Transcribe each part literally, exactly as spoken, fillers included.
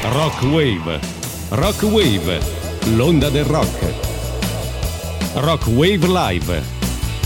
Rock Wave. Rock Wave, l'onda del rock. Rock Wave Live.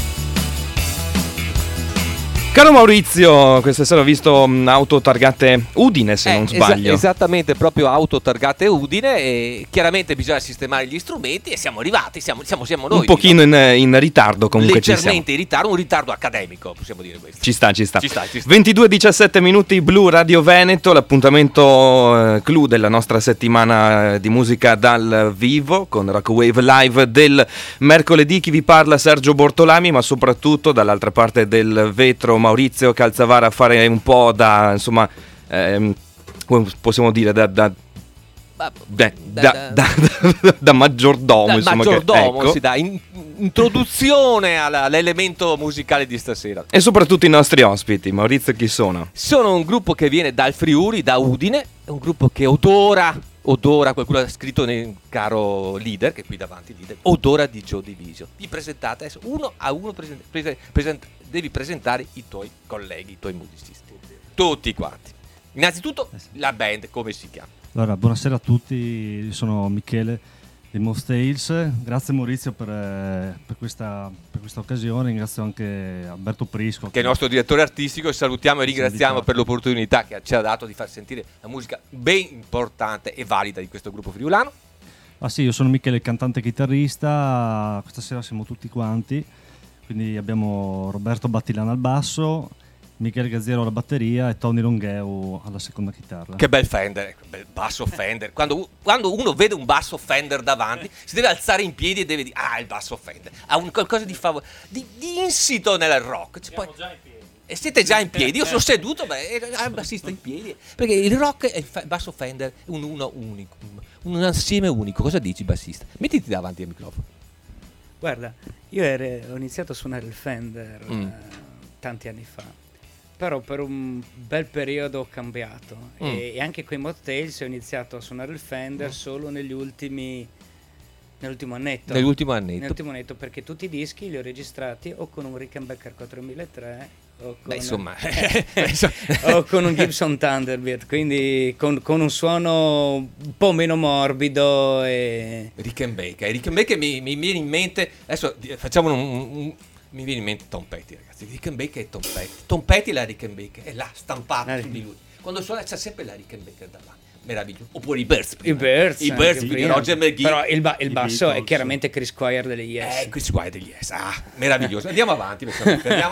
Caro Maurizio, questa sera ho visto auto targate Udine, se eh, non sbaglio. Es- esattamente, proprio auto targate Udine, e chiaramente bisogna sistemare gli strumenti e siamo arrivati, siamo, siamo, siamo noi. Un pochino in, in ritardo comunque ci siamo. Leggermente in ritardo, un ritardo accademico, possiamo dire questo. Ci sta, ci sta. Ci sta, ci sta. ventidue e diciassette minuti, Blu Radio Veneto, l'appuntamento eh, clou della nostra settimana di musica dal vivo con Rock Wave Live del mercoledì. Chi vi parla Sergio Bortolami, ma soprattutto dall'altra parte del vetro Maurizio Calzavara a fare un po' da, insomma, ehm, come possiamo dire, da... da Da, da, da, da, da, da maggiordomo, da insomma, maggiordomo, che, ecco. si dà in, introduzione alla, all'elemento musicale di stasera. E soprattutto i nostri ospiti. Maurizio, chi sono? Sono un gruppo che viene dal Friuli, da Udine, è un gruppo che odora, odora, qualcuno ha scritto nel caro leader, che è qui davanti, leader, odora di Joy Division. Vi presentate adesso, uno a uno, present, present, present, devi presentare i tuoi colleghi, i tuoi musicisti, tutti quanti. Innanzitutto la band, come si chiama? Allora, buonasera a tutti, sono Michele di Moth Tales. Grazie Maurizio per, eh, per, questa, per questa occasione, ringrazio anche Alberto Prisco che è il nostro direttore artistico, e salutiamo e ringraziamo per l'opportunità che ci ha dato di far sentire la musica ben importante e valida di questo gruppo friulano. Ah sì, io sono Michele, il cantante chitarrista, questa sera siamo tutti quanti, quindi abbiamo Roberto Battilano al basso, Michele Gazziero alla batteria e Tony Longheu alla seconda chitarra. Che bel Fender, bel basso Fender. Quando, quando uno vede un basso Fender davanti, si deve alzare in piedi e deve dire: ah, il basso Fender ha un qualcosa di, favor- di, di insito nel rock. Siamo poi... già in piedi. E siete già in piedi? Io sono seduto, beh, il bassista in piedi. Perché il rock e il fa- basso Fender è un uno unico, un assieme unico. Cosa dici, bassista? Mettiti davanti al microfono. Guarda, io ero, ho iniziato a suonare il Fender mm. eh, tanti anni fa. Però per un bel periodo ho cambiato mm. e, e anche con i Moth Tales ho iniziato a suonare il Fender mm. solo negli ultimi nell'ultimo annetto. Nell'ultimo annetto. Nell'ultimo annetto, perché tutti i dischi li ho registrati o con un Rickenbacker quattromilatré o con, Beh, insomma. o con un Gibson Thunderbird, quindi con, con un suono un po' meno morbido. E Rickenbacker, Rickenbacker mi, mi viene in mente, adesso facciamo un, un mi viene in mente Tom Petty, ragazzi. Rickenbacker e Tom Petty. Tom Petty e la Rickenbacker è là stampata ah, su di lui. Quando suona c'è sempre la Rickenbacker davanti. Meraviglioso. Oppure i Birds prima. I Birds, I Birds di Roger McGee. Però il, ba- il basso Beatles. È chiaramente Chris Squire degli Yes. Eh, Chris Squire degli Yes. Ah, meraviglioso. Andiamo avanti. Andiamo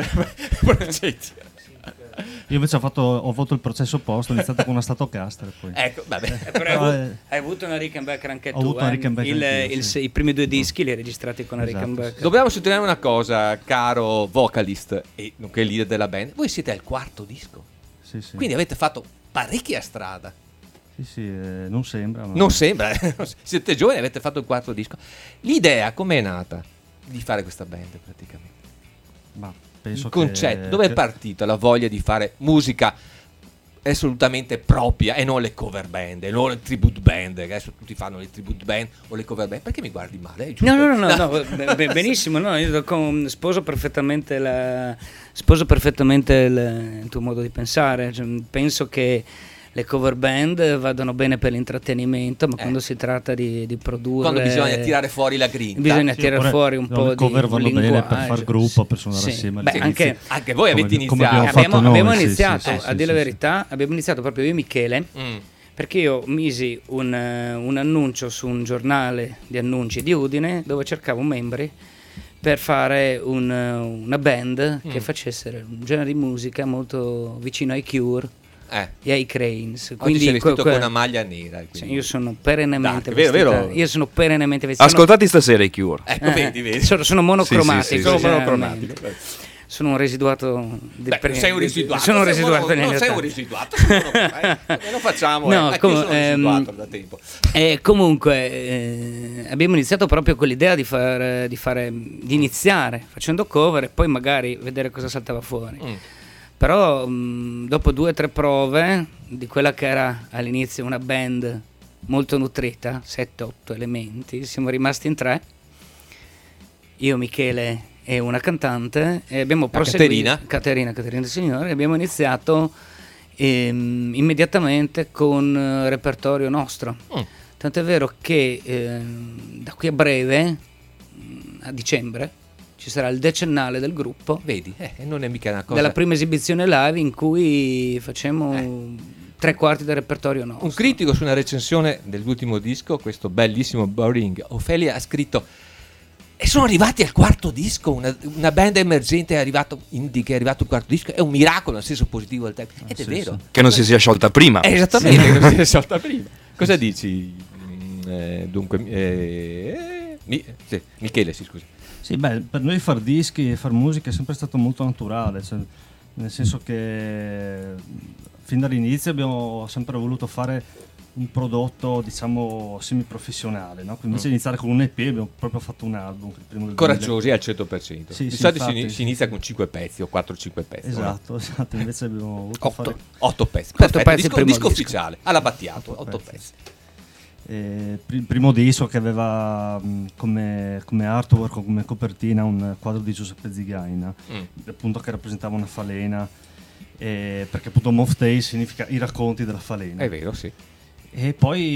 Io invece ho fatto ho fatto il processo opposto, ho iniziato con una Stratocaster poi. Ecco, vabbè. Eh, però hai, avuto, hai avuto una Rickenbacker anche ho tu. Avuto una eh? Rickenbacker il, anch'io, il, sì. I primi due dischi li hai registrati con una esatto. Rickenbacker. Dobbiamo sottolineare una cosa, caro vocalist e nonché leader della band. Voi siete al quarto disco. Sì, sì. Quindi avete fatto parecchia strada. Sì, sì, eh, non sembra. Ma... Non sembra, siete giovani, avete fatto il quarto disco. L'idea com'è nata di fare questa band praticamente? Ma penso il concetto, che... dove è partita la voglia di fare musica assolutamente propria e non le cover band, e non le tribute band, che adesso tutti fanno le tribute band o le cover band. Perché mi guardi male? No, no, no, no, no, benissimo, no, io con, sposo perfettamente la, sposo perfettamente il, il tuo modo di pensare, cioè, penso che le cover band vadano bene per l'intrattenimento, ma eh. quando si tratta di, di produrre, quando bisogna tirare fuori la grinta, bisogna sì, tirare fuori un po' le cover di vanno linguaggio. Bene per far gruppo, per suonare sì. assieme. Beh, sì, anche, sì. anche voi avete come, iniziato. come abbiamo, noi, abbiamo sì, iniziato, sì, sì, a dire sì, la verità, sì. abbiamo iniziato proprio io e Michele, mm. perché io misi un, un annuncio su un giornale di annunci di Udine dove cercavo membri per fare un, una band mm. che facesse un genere di musica molto vicino ai Cure. Eh. E ai Cranes. Quindi sei vestito que- que- con una maglia nera. Sì, io sono perennemente Dai, vero, vero. Io sono perennemente vestito. Ascoltati stasera i Cure. Ecco, eh, vedi, vedi. Sono, sono monocromatico. Sì, sì, sì, sono sì. monocromatico. Sono un residuato. Di Beh, pre- sei un residuato. Sono un residuato non, negli non sei un ottanta. residuato. Eh, lo facciamo. No, eh. com- io sono ehm, residuato da tempo. E comunque eh, abbiamo iniziato proprio con l'idea di fare, di fare, di iniziare facendo cover e poi magari vedere cosa saltava fuori. Mm. Però mh, dopo due o tre prove di quella che era all'inizio una band molto nutrita, sette otto elementi, siamo rimasti in tre, io, Michele e una cantante, e abbiamo proseguito, Caterina. Caterina, Caterina Signore, e abbiamo iniziato ehm, immediatamente con eh, repertorio nostro. Mm. Tant'è vero che ehm, da qui a breve, mh, a dicembre, ci sarà il decennale del gruppo. Vedi, eh, non è mica una cosa... Della prima esibizione live in cui facciamo Eh. tre quarti del repertorio nostro. Un critico su una recensione dell'ultimo disco, questo bellissimo Boring, Ophelia ha scritto: e sono arrivati al quarto disco, una, una band emergente è arrivato, indie che è arrivato al quarto disco, è un miracolo nel senso positivo del termine. Ed è sì, vero. sì. Che non si sia sciolta prima. Eh, esattamente, che non si è sciolta prima. Cosa dici? Mm, eh, dunque, eh, mi- sì, Michele, sì, scusi. Sì, beh, per noi far dischi e far musica è sempre stato molto naturale, cioè, nel senso che fin dall'inizio abbiamo sempre voluto fare un prodotto, diciamo, semiprofessionale, no? Quindi invece di iniziare con un E P abbiamo proprio fatto un album, il primo del Coraggiosi al cento per cento. Sì, Di sì, solito si, infatti, ini- si sì, inizia sì. con cinque pezzi o quattro cinque pezzi. Esatto, esatto, invece abbiamo voluto Otto, fare otto pezzi. Otto Perfetto, pezzi, disco, primo disco disco. ufficiale, alla Battiato, otto pezzi. pezzi. eh, pr- il primo disco che aveva mh, come, come artwork o come copertina un quadro di Giuseppe Zigaina, Mm. appunto, che rappresentava una falena, eh, perché appunto Moth Tales significa i racconti della falena. È vero, sì. E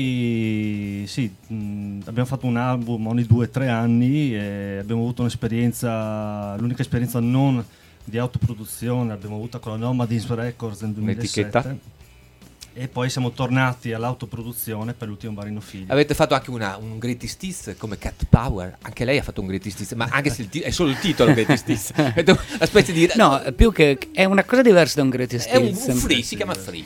poi sì, mh, abbiamo fatto un album ogni due o tre anni e abbiamo avuto un'esperienza, l'unica esperienza non di autoproduzione l'abbiamo avuta con la Nomadins Records nel Un'etichetta. duemilasette e poi siamo tornati all'autoproduzione per l'ultimo Marino Figli. Avete fatto anche una, un Greatest Hits come Cat Power, anche lei ha fatto un Greatest Hits, ma anche se il ti- è solo il titolo Greatest Hits. Avete una specie di... No, più che è una cosa diversa da un greatest è un, hits. un free, si chiama free.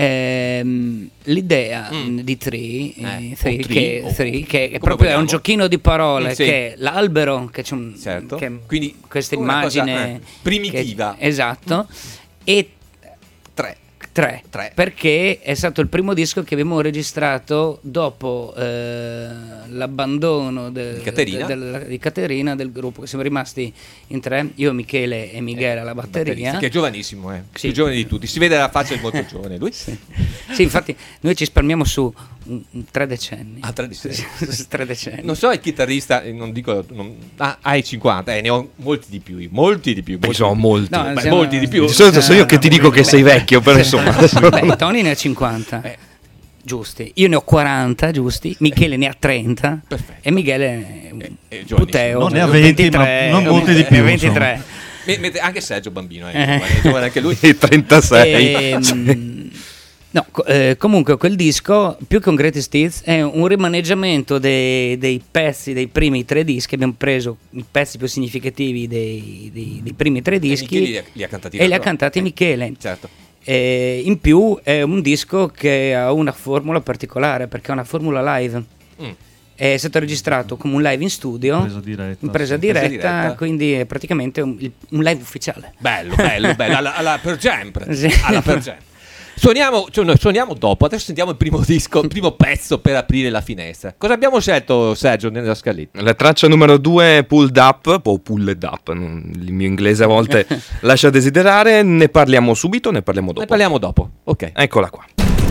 Ehm, l'idea Mm. di Tree, eh, Eh, Three, o Tree, che, o- Three, che è come proprio è un vogliamo. giochino di parole, Mm, sì. che è l'albero, che c'è un, Certo. che- Quindi questa una cosa, immagine eh, primitiva. che- esatto, e Tre. tre, Tre. perché è stato il primo disco che abbiamo registrato dopo eh, l'abbandono de- Di Caterina. de- del- di Caterina del gruppo, che siamo rimasti in tre, io, Michele e Michele alla batteria. Batterista, che è giovanissimo, eh. Sì. più giovane di tutti. Si vede la faccia, è molto giovane lui. Sì. Sì, infatti noi ci spalmiamo su un- un tre decenni. Ah, tre decenni. Su tre decenni. Non so il chitarrista, eh, non dico, non, ah, hai cinquanta, eh, ne ho molti di più, molti di più. Beh, molti sono di più. molti. No, Beh, siamo- molti di più. Di solito sono io che ti dico che sei vecchio, però insomma. adesso- Beh, Tony ne ha cinquanta. Eh. Giusti. Io ne ho quaranta, giusti. Michele ne ha trenta. Perfetto. E Michele è un È- è giovanissimo. puteo. Non ne ha venti, ma non molti di più, ventitré. Me- mentre anche Sergio Bambino, eh, Eh. giovane, è giovane anche lui. E trentasei. Ehm, no, co- eh, comunque quel disco, più che un greatest hits, è un rimaneggiamento dei, dei pezzi dei primi tre dischi. Abbiamo preso i pezzi più significativi dei, dei- dei primi tre dischi Michele li ha- li ha cantati e li da ha loro. cantati Eh, Michele. Certo. E in più è un disco che ha una formula particolare, perché è una formula live. Mm. È stato registrato come un live in studio, Presa diretta, in presa sì. diretta, Presa diretta. quindi è praticamente un, il- un live ufficiale. Bello, bello, bello, alla, alla per sempre, Sì. alla per sempre. Suoniamo, cioè noi suoniamo dopo, adesso sentiamo il primo disco, il primo pezzo per aprire la finestra. Cosa abbiamo scelto, Sergio, nella scaletta? La traccia numero due, Pulled Up, o Pulled Up, non- il mio inglese a volte lascia desiderare, ne parliamo subito, ne parliamo dopo. Ne parliamo dopo, ok. Eccola qua.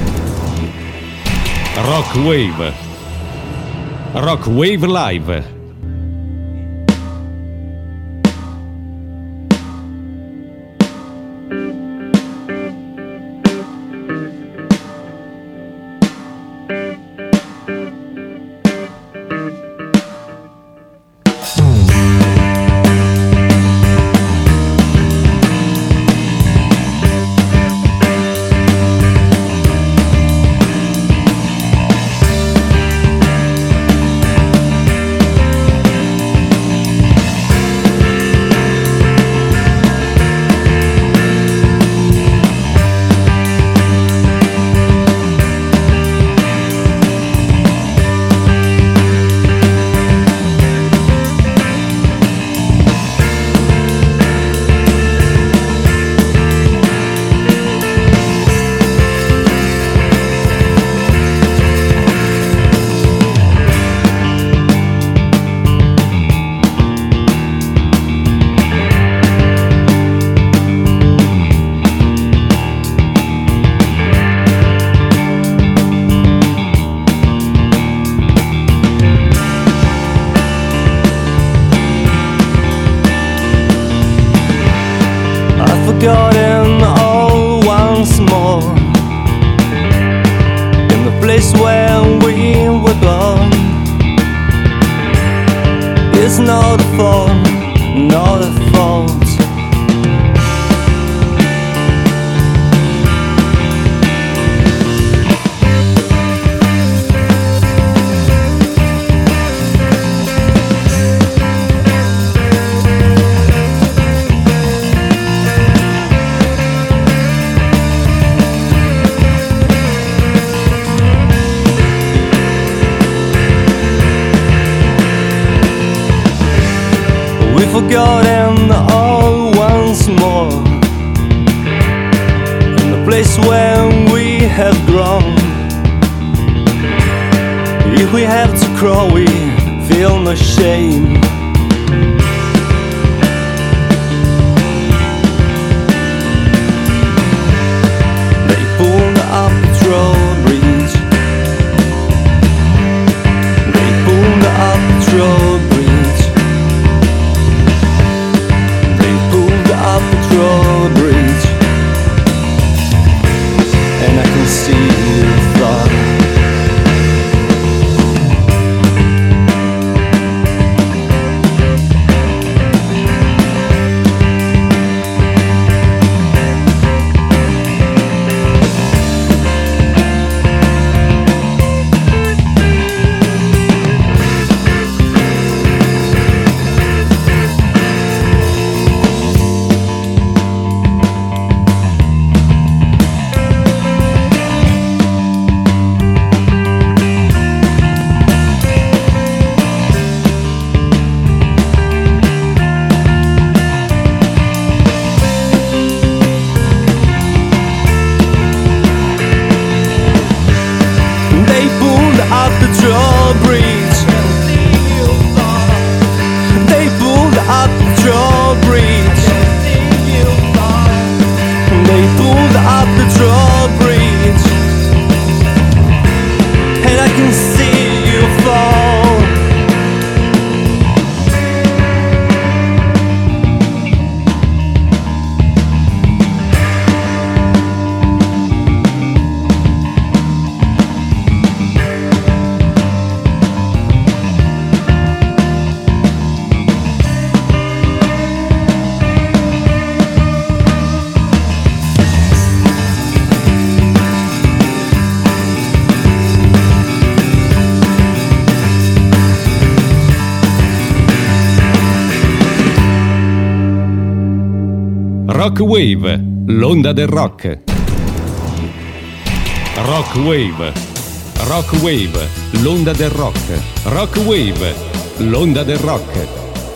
Rock Wave. Rock Wave Live. Rock place where we were born. It's not a fault, not a fault. Forgotten all once more, in the place where we have grown. If we have to crawl, we feel no shame. They pulled up the drawbridge. They pulled up the drawbridge. Drawbridge, and I can see you fly. Rock Wave, l'onda del rock. Rock Wave, Rock Wave, l'onda del rock. Rock Wave, l'onda del rock.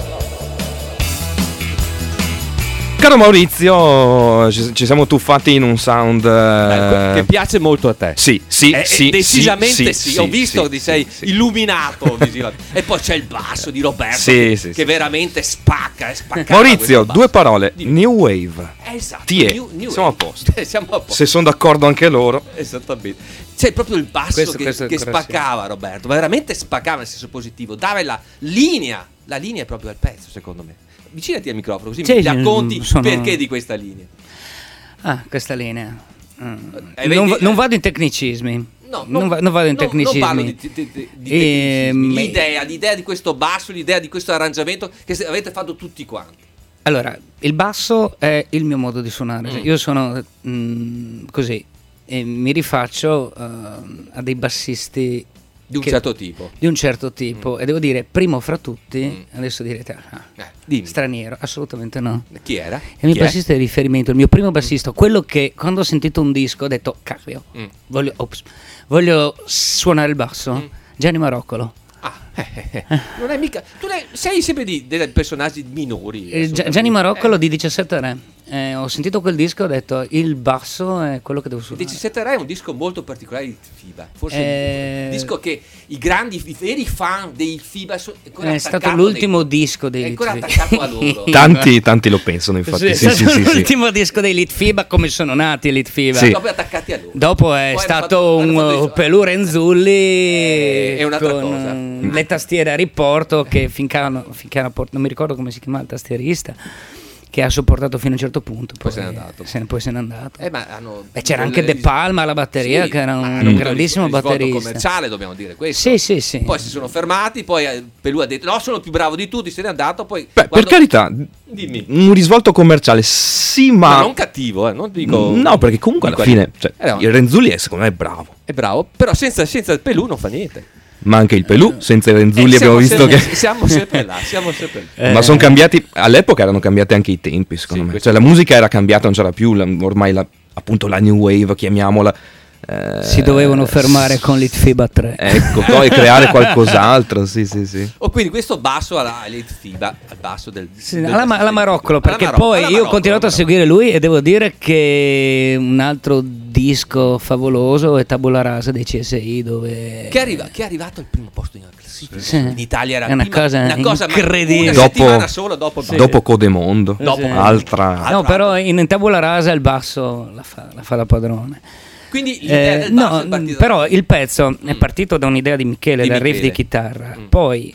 Caro Maurizio, ci, ci siamo tuffati in un sound eh... che piace molto a te. Sì, sì, eh, sì. Decisamente sì, sì. sì Ho visto sì, che sei sì, sì. illuminato. E poi c'è il basso di Roberto sì, che, sì, che sì. veramente spacca. È spaccato. Maurizio, due parole. New Wave. Esatto. Ti è. New, new Siamo a wave. posto. Siamo a posto. Se sono d'accordo anche loro. Esattamente. C'è proprio il basso Questo- che, questo è che ancora spaccava Roberto. Veramente spaccava nel senso positivo. Dava la linea. La linea è proprio al pezzo, secondo me. Avvicinati al microfono così Sì, mi racconti sono- perché di questa linea. Ah, questa linea. Mm. Eh, non, vedi- va- non vado in tecnicismi. No, non, va- non vado in no, tecnicismi. Non parlo di, di, di, di Ehm, tecnicismi. L'idea, l'idea di questo basso, l'idea di questo arrangiamento che se- avete fatto tutti quanti. Allora, il basso è il mio modo di suonare. Mm. Io sono mm, così e mi rifaccio uh, a dei bassisti Di un che- certo tipo. di un certo tipo e devo dire primo fra tutti, Mm. adesso direte ah, Eh, dimmi. straniero, assolutamente no. Chi era? È il mio Chi è? bassista di riferimento, il mio primo bassista, quello che quando ho sentito un disco ho detto cacchio, Mm. voglio, ops, voglio suonare il basso, Mm. Gianni Maroccolo. Ah, eh, eh, eh. Non è mica. Tu ne- sei sempre di, dei personaggi minori. Eh, Gia- assolutamente. Gianni Maroccolo Eh, di diciassette Re. Eh, ho sentito quel disco e ho detto il basso è quello che devo Il suonare. diciassette Re è un disco molto particolare di FIBA. Forse Eh, un disco che i grandi, i veri fan dei FIBA sono ancora È attaccato stato l'ultimo dei- disco dei è ancora Lit attaccato a loro. Tanti, tanti lo pensano, infatti. Sì, Sì, è sì, stato sì, sì. l'ultimo disco dei Lit Fiba come sono nati i Lit Fiba. Sì. Proprio attaccati a loro. Dopo è Poi hanno stato fatto- un hanno fatto uh, i- Pelù Renzulli Eh, è un'altra con cosa. uh, le tastiere a riporto che finché hanno, finché hanno port- non mi ricordo come si chiama il tastierista, che che ha sopportato fino a un certo punto, poi, Poi se n'è andato. Se ne, poi se n'è andato. Eh, ma hanno, Beh, c'era quel- anche De Palma alla batteria, Sì, che era ma un, hanno un avuto grandissimo il risvolto batterista. commerciale, dobbiamo dire questo. Sì, sì, sì. Poi si sono fermati, poi eh, Pelù ha detto no, sono più bravo di tutti, se n'è andato, poi Beh, per quando- carità, Dimmi. un risvolto commerciale, sì, Ma ma... non cattivo, eh, non dico No, perché comunque alla dico- fine cioè, Eh, no, il Renzulli è secondo me bravo. è bravo, però senza, senza il Pelù non fa niente. Ma anche il Pelù, senza i Renzulli Eh, abbiamo siamo visto sempre- che... siamo sempre là, siamo sempre là. Eh, Ma sono cambiati, all'epoca erano cambiati anche i tempi, secondo Sì, me. questo Cioè la musica era cambiata, non c'era più, la- ormai la, appunto la new wave, chiamiamola. eh, Si dovevano fermare con l'Itfiba tre. Ecco, poi creare qualcos'altro, sì, sì, sì. O quindi questo basso alla Elite FIBA, al basso del, Sì, del alla, ma- alla Maroccolo, Alla perché Marocco, poi alla io ho Marocco, continuato a alla seguire lui e devo dire che un altro disco favoloso è Tabula Rasa dei C S I, dove Che, arriva, che è arrivato al primo posto in classifica. Sì. In Italia era È una prima- cosa ma incredibile. Una Dopo- settimana solo dopo, Sì. Dopo Codemondo, Dopo- altra... No, però in Tabula Rasa il basso la fa, la fa da padrone. Quindi l'idea Eh, del basso no, è partita però il pezzo è Mm. partito da un'idea di Michele, Di dal riff Michele. di chitarra, Mm. poi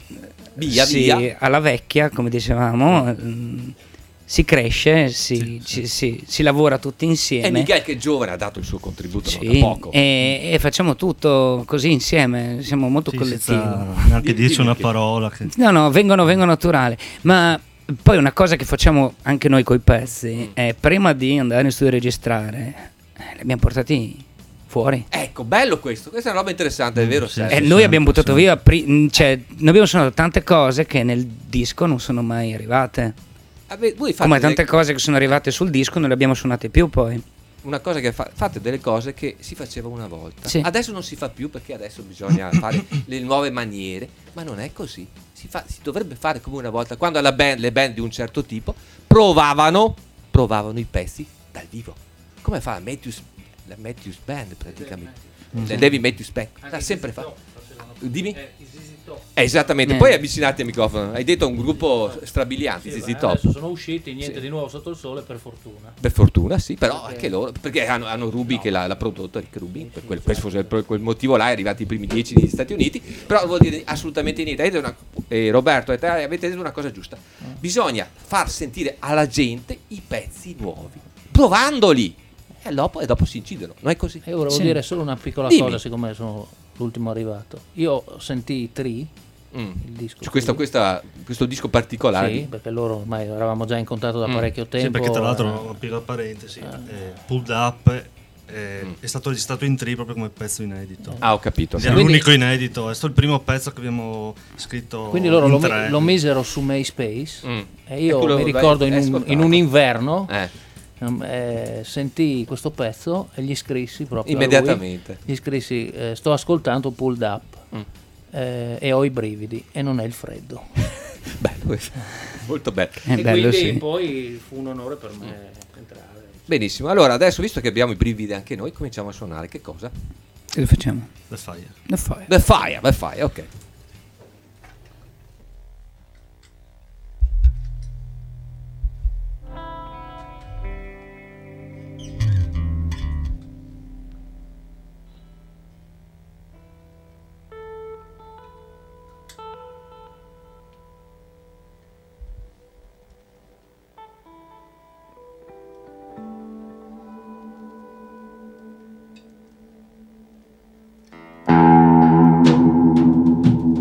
via si- via. alla vecchia, come dicevamo, mm, si cresce, si, ci- si- si lavora tutti E insieme. Miguel che è giovane ha dato il suo contributo non da Sì, poco. e, e facciamo tutto così insieme, siamo molto Sì, collettivi. senza neanche Dimmi, dirci una dimmi. parola. Che... No, no, vengono, vengono naturali. Ma poi una cosa che facciamo anche noi coi pezzi Mm. è prima di andare in studio a registrare, eh, li abbiamo portati fuori. Ecco, bello questo, questa è una roba interessante, è vero? Sì, Sergio? E sì, noi sì, abbiamo sì. buttato via, pri- mh, cioè, noi abbiamo suonato tante cose che nel disco non sono mai arrivate. Ave- voi fate Come delle- tante cose che sono arrivate sul disco non le abbiamo suonate più poi. una cosa che fa- fate delle cose che si faceva una volta. Sì. Adesso non si fa più perché adesso bisogna fare le nuove maniere, ma non è così. Si, fa- si dovrebbe fare come una volta, quando la band- le band di un certo tipo provavano, provavano i pezzi dal vivo. Come fa Matthews, la Matthews Band praticamente. La David Matthews Band. L'ha sempre fatto. Dimmi? Eh, esattamente, Eh. poi avvicinati al microfono. Hai detto un gruppo strabiliante, Sì, Zizi beh, Top. adesso sono usciti, niente Sì. di nuovo sotto il sole, per fortuna. Per fortuna, sì, però anche loro, perché hanno, hanno Ruby che l'ha, l'ha prodotto, Rick Rubin, per quel, questo fosse per quel motivo là è arrivati i primi dieci negli Stati Uniti, però vuol dire assolutamente niente. Avete una- eh, Roberto e te avete detto una cosa giusta, bisogna far sentire alla gente i pezzi nuovi, provandoli, e dopo, e dopo si incidono, non è così? E io volevo Sì. dire solo una piccola Dimmi. cosa, siccome sono l'ultimo arrivato. Io sentii Tree, Mm. il disco. Cioè, questo, Tree. questa- questo disco particolare, Sì, perché loro ormai eravamo già in contatto da Mm. parecchio tempo. Sì, perché tra l'altro, eh, una piccola parentesi, eh, Pulled Up eh, Mm. è stato registrato in Tree proprio come pezzo inedito. ah ho capito, Ed sì. è Quindi- l'unico inedito, è stato il primo pezzo che abbiamo scritto Quindi loro in lo, tre. lo misero su MySpace Mm. e io E tu lo mi vai- ricordo in hai un, ascoltato? in un inverno Eh, ehm, eh, sentii questo pezzo e gli scrissi proprio a lui. immediatamente. Gli scrissi eh, sto ascoltando Pulled Up Mm. eh, e ho i brividi e non è il freddo. Bello questo. Molto bello. È e bello, quindi sì. poi fu un onore per me entrare. Benissimo, allora adesso visto che abbiamo i brividi anche noi, cominciamo a suonare che cosa? Che facciamo? The Fire. The Fire. The Fire, The Fire, ok. Thank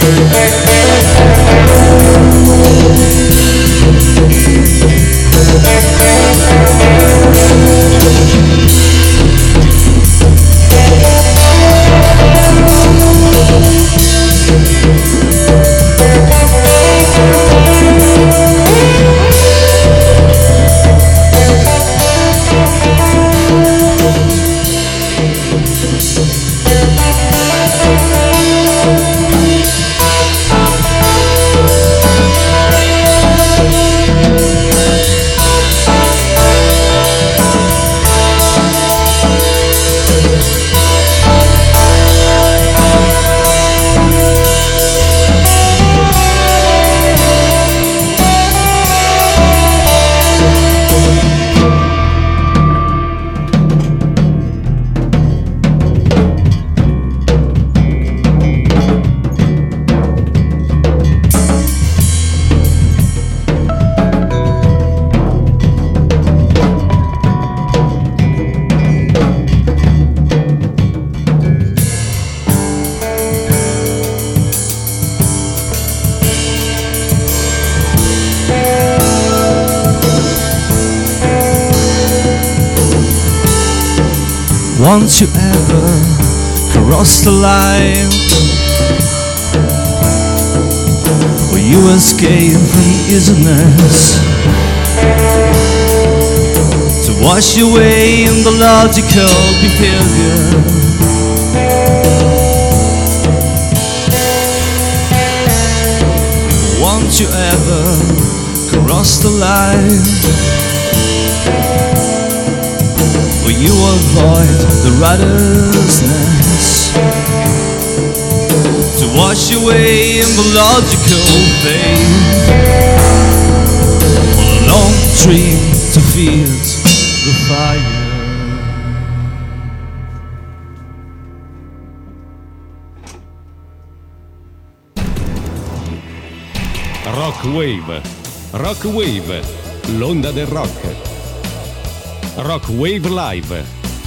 Won't you ever cross the line where you escape from isness to wash away in the logical behavior? Won't you ever cross the line where you avoid the rudderlessness to wash away in the logical fade on a long tree to feed the fire? Rock Wave, Rock Wave, l'onda del rock. Rock Wave Live.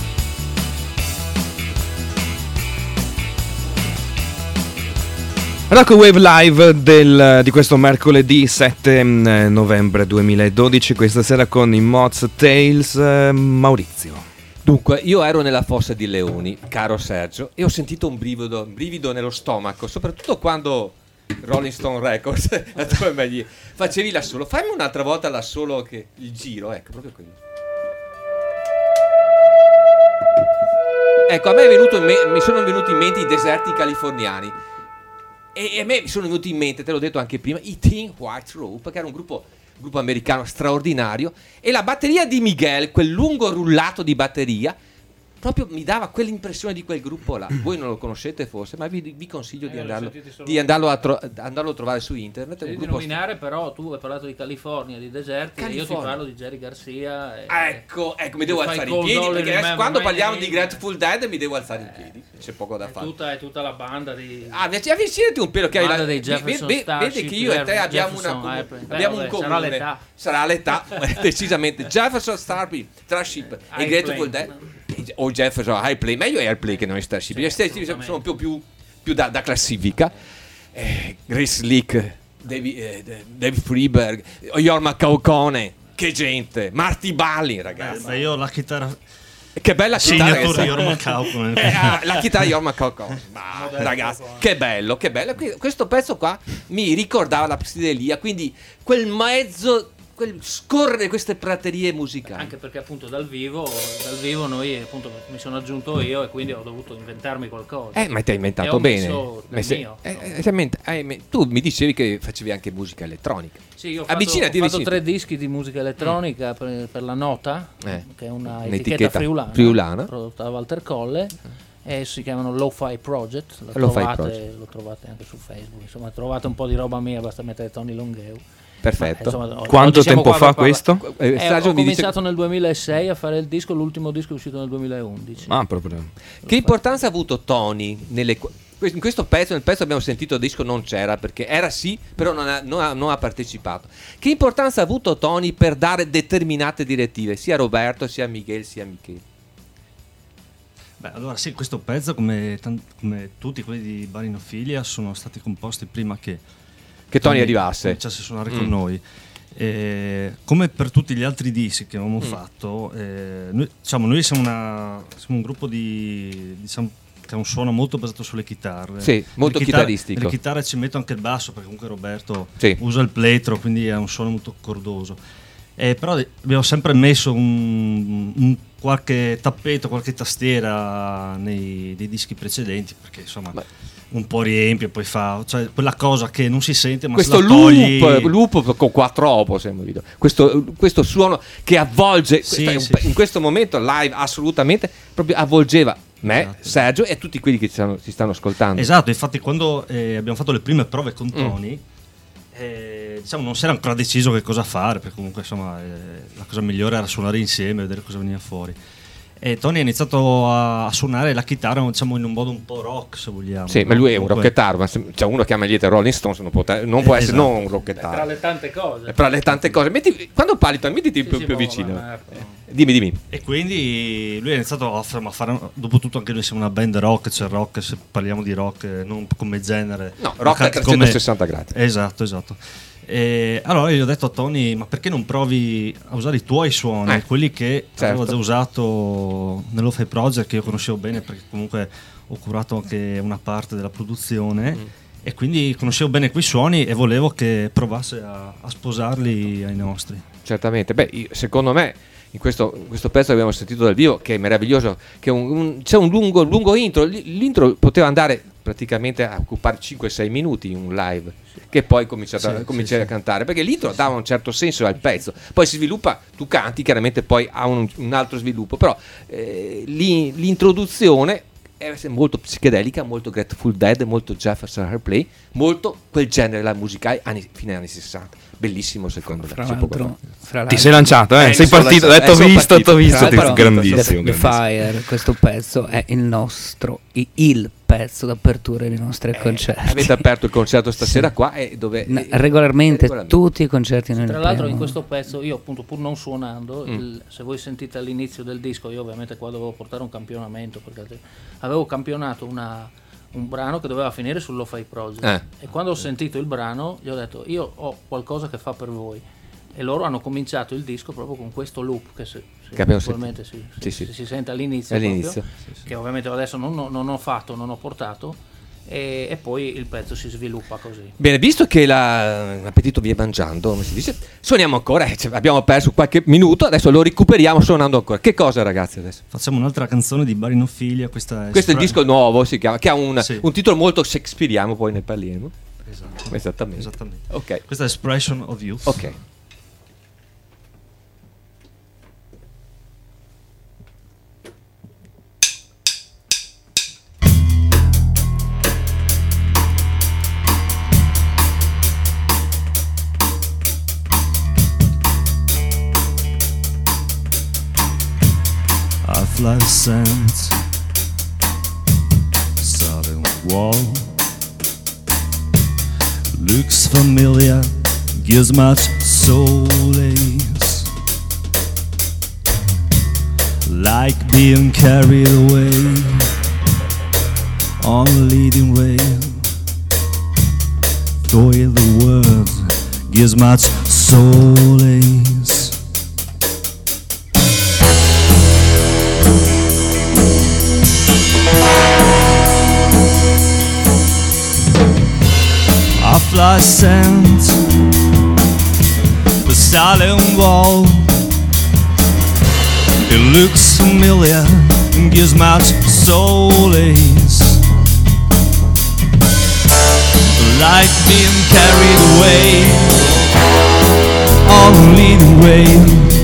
Rock Wave Live del, di questo mercoledì sette novembre duemiladodici, questa sera con i Moz Tales. eh, Maurizio. Dunque, io ero nella fossa di leoni, caro Sergio, e ho sentito un brivido, un brivido nello stomaco, soprattutto quando Rolling Stone Records la tua meglio, facevi l'assolo. Fammi un'altra volta l'assolo, che il giro, ecco, proprio quello. Ecco, a me è venuto in me- mi sono venuti in mente i deserti californiani e-, e a me mi sono venuti in mente, te l'ho detto anche prima, i Thin White Rope, che era un gruppo, un gruppo americano straordinario, e la batteria di Miguel, quel lungo rullato di batteria, proprio mi dava quell'impressione di quel gruppo là. Voi non lo conoscete forse, ma vi, vi consiglio eh, di, andarlo, di andarlo, a tro- andarlo a trovare su internet. Devi nominare st- però, tu hai parlato di California, di deserti, e io ti parlo di Jerry Garcia. E ecco, ecco, mi devo alzare in piedi, perché adesso, quando parliamo di Grateful Dead mi devo alzare in piedi, c'è poco da è fare. Tutta, è tutta la banda di... Ah, avvicinati un pelo, che hai la... dei Jefferson vedi, Starship, vedi che io e te abbiamo, una com- abbiamo Beh, un vabbè, comune. sarà l'età. Sarà l'età, decisamente. Jefferson Starship, Starship e Grateful Dead, o Jefferson Airplane, meglio Airplane che non è Starship. Gli stessi sono più, più, più da, da classifica. eh, Grace Slick, David, eh, David Freeberg, Jorma Kaukonen, che gente, Marty Ballin, ragazzi. Beh, io la chitarra, che bella chitarra, signature Jorma Kaukonen. eh, ah, la chitarra di Jorma Kaukonen, ma ragazzi, che bello, che bello. Questo pezzo qua mi ricordava la psichedelia, quindi quel mezzo, quel scorrere queste praterie musicali. Anche perché appunto dal vivo, dal vivo noi appunto mi sono aggiunto io e quindi ho dovuto inventarmi qualcosa. Eh, ma ti hai inventato e ho bene. messo del Ma se- mio, eh, no? eh, se ment- eh, me- tu mi dicevi che facevi anche musica elettronica. Sì, io ho fatto, Avvicinati, ho fatto avvicinati. tre dischi di musica elettronica per, per la Nota, Eh, che è una un'etichetta etichetta friulana, friulana. prodotta da Walter Colle, e si chiamano Lo-Fi Project. Lo, Lo-Fi trovate, Project. lo trovate anche su Facebook. Insomma, trovate un po' di roba mia, basta mettere Tony Longheu. Perfetto. Ma, insomma, Quanto diciamo tempo qua fa per parla- questo? Eh, Eh, Sergio ho mi dice- cominciato nel duemilasei a fare il disco, l'ultimo disco è uscito nel duemilaundici. Ah, proprio. Che importanza ha avuto Tony nelle qu- in questo pezzo? Nel pezzo abbiamo sentito il disco non c'era, perché era sì, però non ha, non ha- non ha partecipato. Che importanza ha avuto Tony per dare determinate direttive sia a Roberto, sia a Miguel, sia a Michele? Beh, allora sì, questo pezzo, come, tan- come tutti quelli di Barinophilia, sono stati composti prima che, Che Tony arrivasse. cominciasse a suonare Mm. con noi. E, come per tutti gli altri dischi che avevamo Mm. fatto, eh, noi, diciamo, noi siamo, una, siamo un gruppo di, diciamo, che ha un suono molto basato sulle chitarre. Sì, molto Le chitarre- chitarristico. Le chitarre ci metto anche il basso, perché comunque Roberto Sì. usa il plettro, quindi ha un suono molto cordoso. Eh, però abbiamo sempre messo un, un qualche tappeto, qualche tastiera nei, nei dischi precedenti, perché insomma Ma- un po' riempie, poi fa, cioè quella cosa che non si sente, ma Questo se la togli... loop, loop con quattro O possiamo dire. Questo, questo suono che avvolge, Sì, questo è un sì. pe- in questo momento live assolutamente proprio avvolgeva me, Esatto. Sergio e tutti quelli che ci stanno, ci stanno ascoltando. Esatto, infatti quando eh, abbiamo fatto le prime prove Mm. con Tony, eh, diciamo non si era ancora deciso che cosa fare, perché comunque insomma eh, la cosa migliore era suonare insieme e vedere cosa veniva fuori. E Tony ha iniziato a, a suonare la chitarra, diciamo, in un modo un po' rock, se vogliamo. Sì, no? ma lui è un Comunque- rockettaro, ma se c'è uno che ama gli Rolling Stones non può, non può Eh, essere esatto. non un Tra rockettaro. le tante cose. Tra le tante cose. Metti- quando parli, tu, mettiti Sì, più, sì, più boh, vicino. vabbè, ecco. Dimmi, dimmi. E quindi lui ha iniziato a, insomma, a fare, dopo tutto anche noi siamo una band rock, c'è rock, se parliamo di rock, eh, non come genere. No, ma rock a anche come- trecentosessanta gradi. Esatto, esatto. E allora io gli ho detto a Tony, ma perché non provi a usare i tuoi suoni, Eh, quelli che certo. avevo già usato nell'O-Fi Project, che io conoscevo bene perché comunque ho curato anche una parte della produzione, Mm. e quindi conoscevo bene quei suoni e volevo che provasse a, a sposarli ai nostri. Certamente. Beh, io- secondo me in questo, in questo pezzo che abbiamo sentito dal vivo, che è meraviglioso, che è un- un- c'è un lungo, lungo intro. L- L'intro poteva andare praticamente a occupare cinque sei minuti in un live, che poi cominciato a, Sì, cominci sì, a sì. cantare, perché l'intro dava un certo senso al pezzo, poi si sviluppa, tu canti, chiaramente poi ha un, un altro sviluppo, però eh, l'i- l'introduzione è molto psichedelica, molto Grateful Dead, molto Jefferson Airplane, molto quel genere la musicale anni, fine anni sessanta. Bellissimo secondo me. Fra si può l'altro, fra Ti l'altro sei lanciato, eh? Eh, sei mi sono partito, ho lanciato, detto eh, sono visto, partito. t'ho visto, Però- ti- però- grandissimo, The grandissimo. Fire, questo pezzo è il nostro, i- il pezzo d'apertura dei nostri concerti. Avete aperto il concerto stasera Sì. qua e dove No, eh, regolarmente, regolarmente. tutti i concerti noi Tra li l'altro in abbiamo. questo pezzo io appunto pur non suonando, Mm. il- se voi sentite all'inizio del disco, io ovviamente qua dovevo portare un campionamento perché avevo campionato una- un brano che doveva finire sull'O-Fi Project Eh. e quando ho sentito il brano gli ho detto io ho qualcosa che fa per voi e loro hanno cominciato il disco proprio con questo loop che, se, se Che abbiamo naturalmente si, Sì, si- sì. si sente all'inizio, All'inizio. proprio, che ovviamente adesso non, ho- non ho fatto, non ho portato e, e poi il pezzo si sviluppa così. Bene, visto che la- l'appetito vi è mangiando, come si dice, suoniamo ancora, eh, cioè, abbiamo perso qualche minuto, adesso lo recuperiamo suonando ancora. Che cosa ragazzi adesso? Facciamo un'altra canzone di Barinophilia, questa è Questo è il Spra- disco nuovo, si chiama, che ha un, Sì. un titolo molto shakespeariano, poi ne parliamo. Esatto. Esattamente. Esattamente. Ok, Questa è Expression of Youth. ok. Half-life sense, starting wall. Looks familiar, gives much solace. Like being carried away on a leading rail. Though the words gives much solace. I fly scent, the silent wall. It looks familiar and gives much solace. Like being carried away on a leading rail.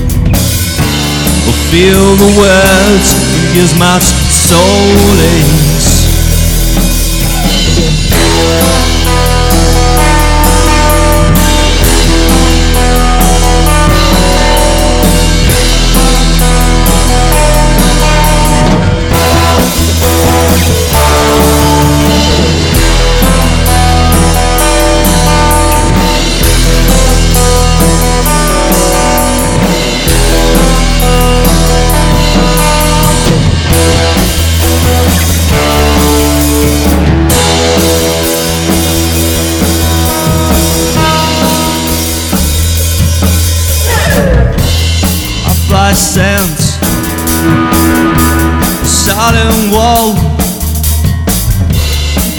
Feel the words, it gives much solace.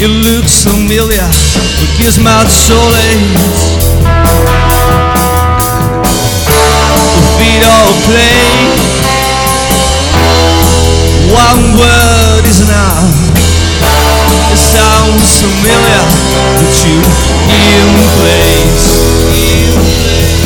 You look familiar, gives my solace. If we don't play, one word is enough. It sounds familiar, but you in place, in place.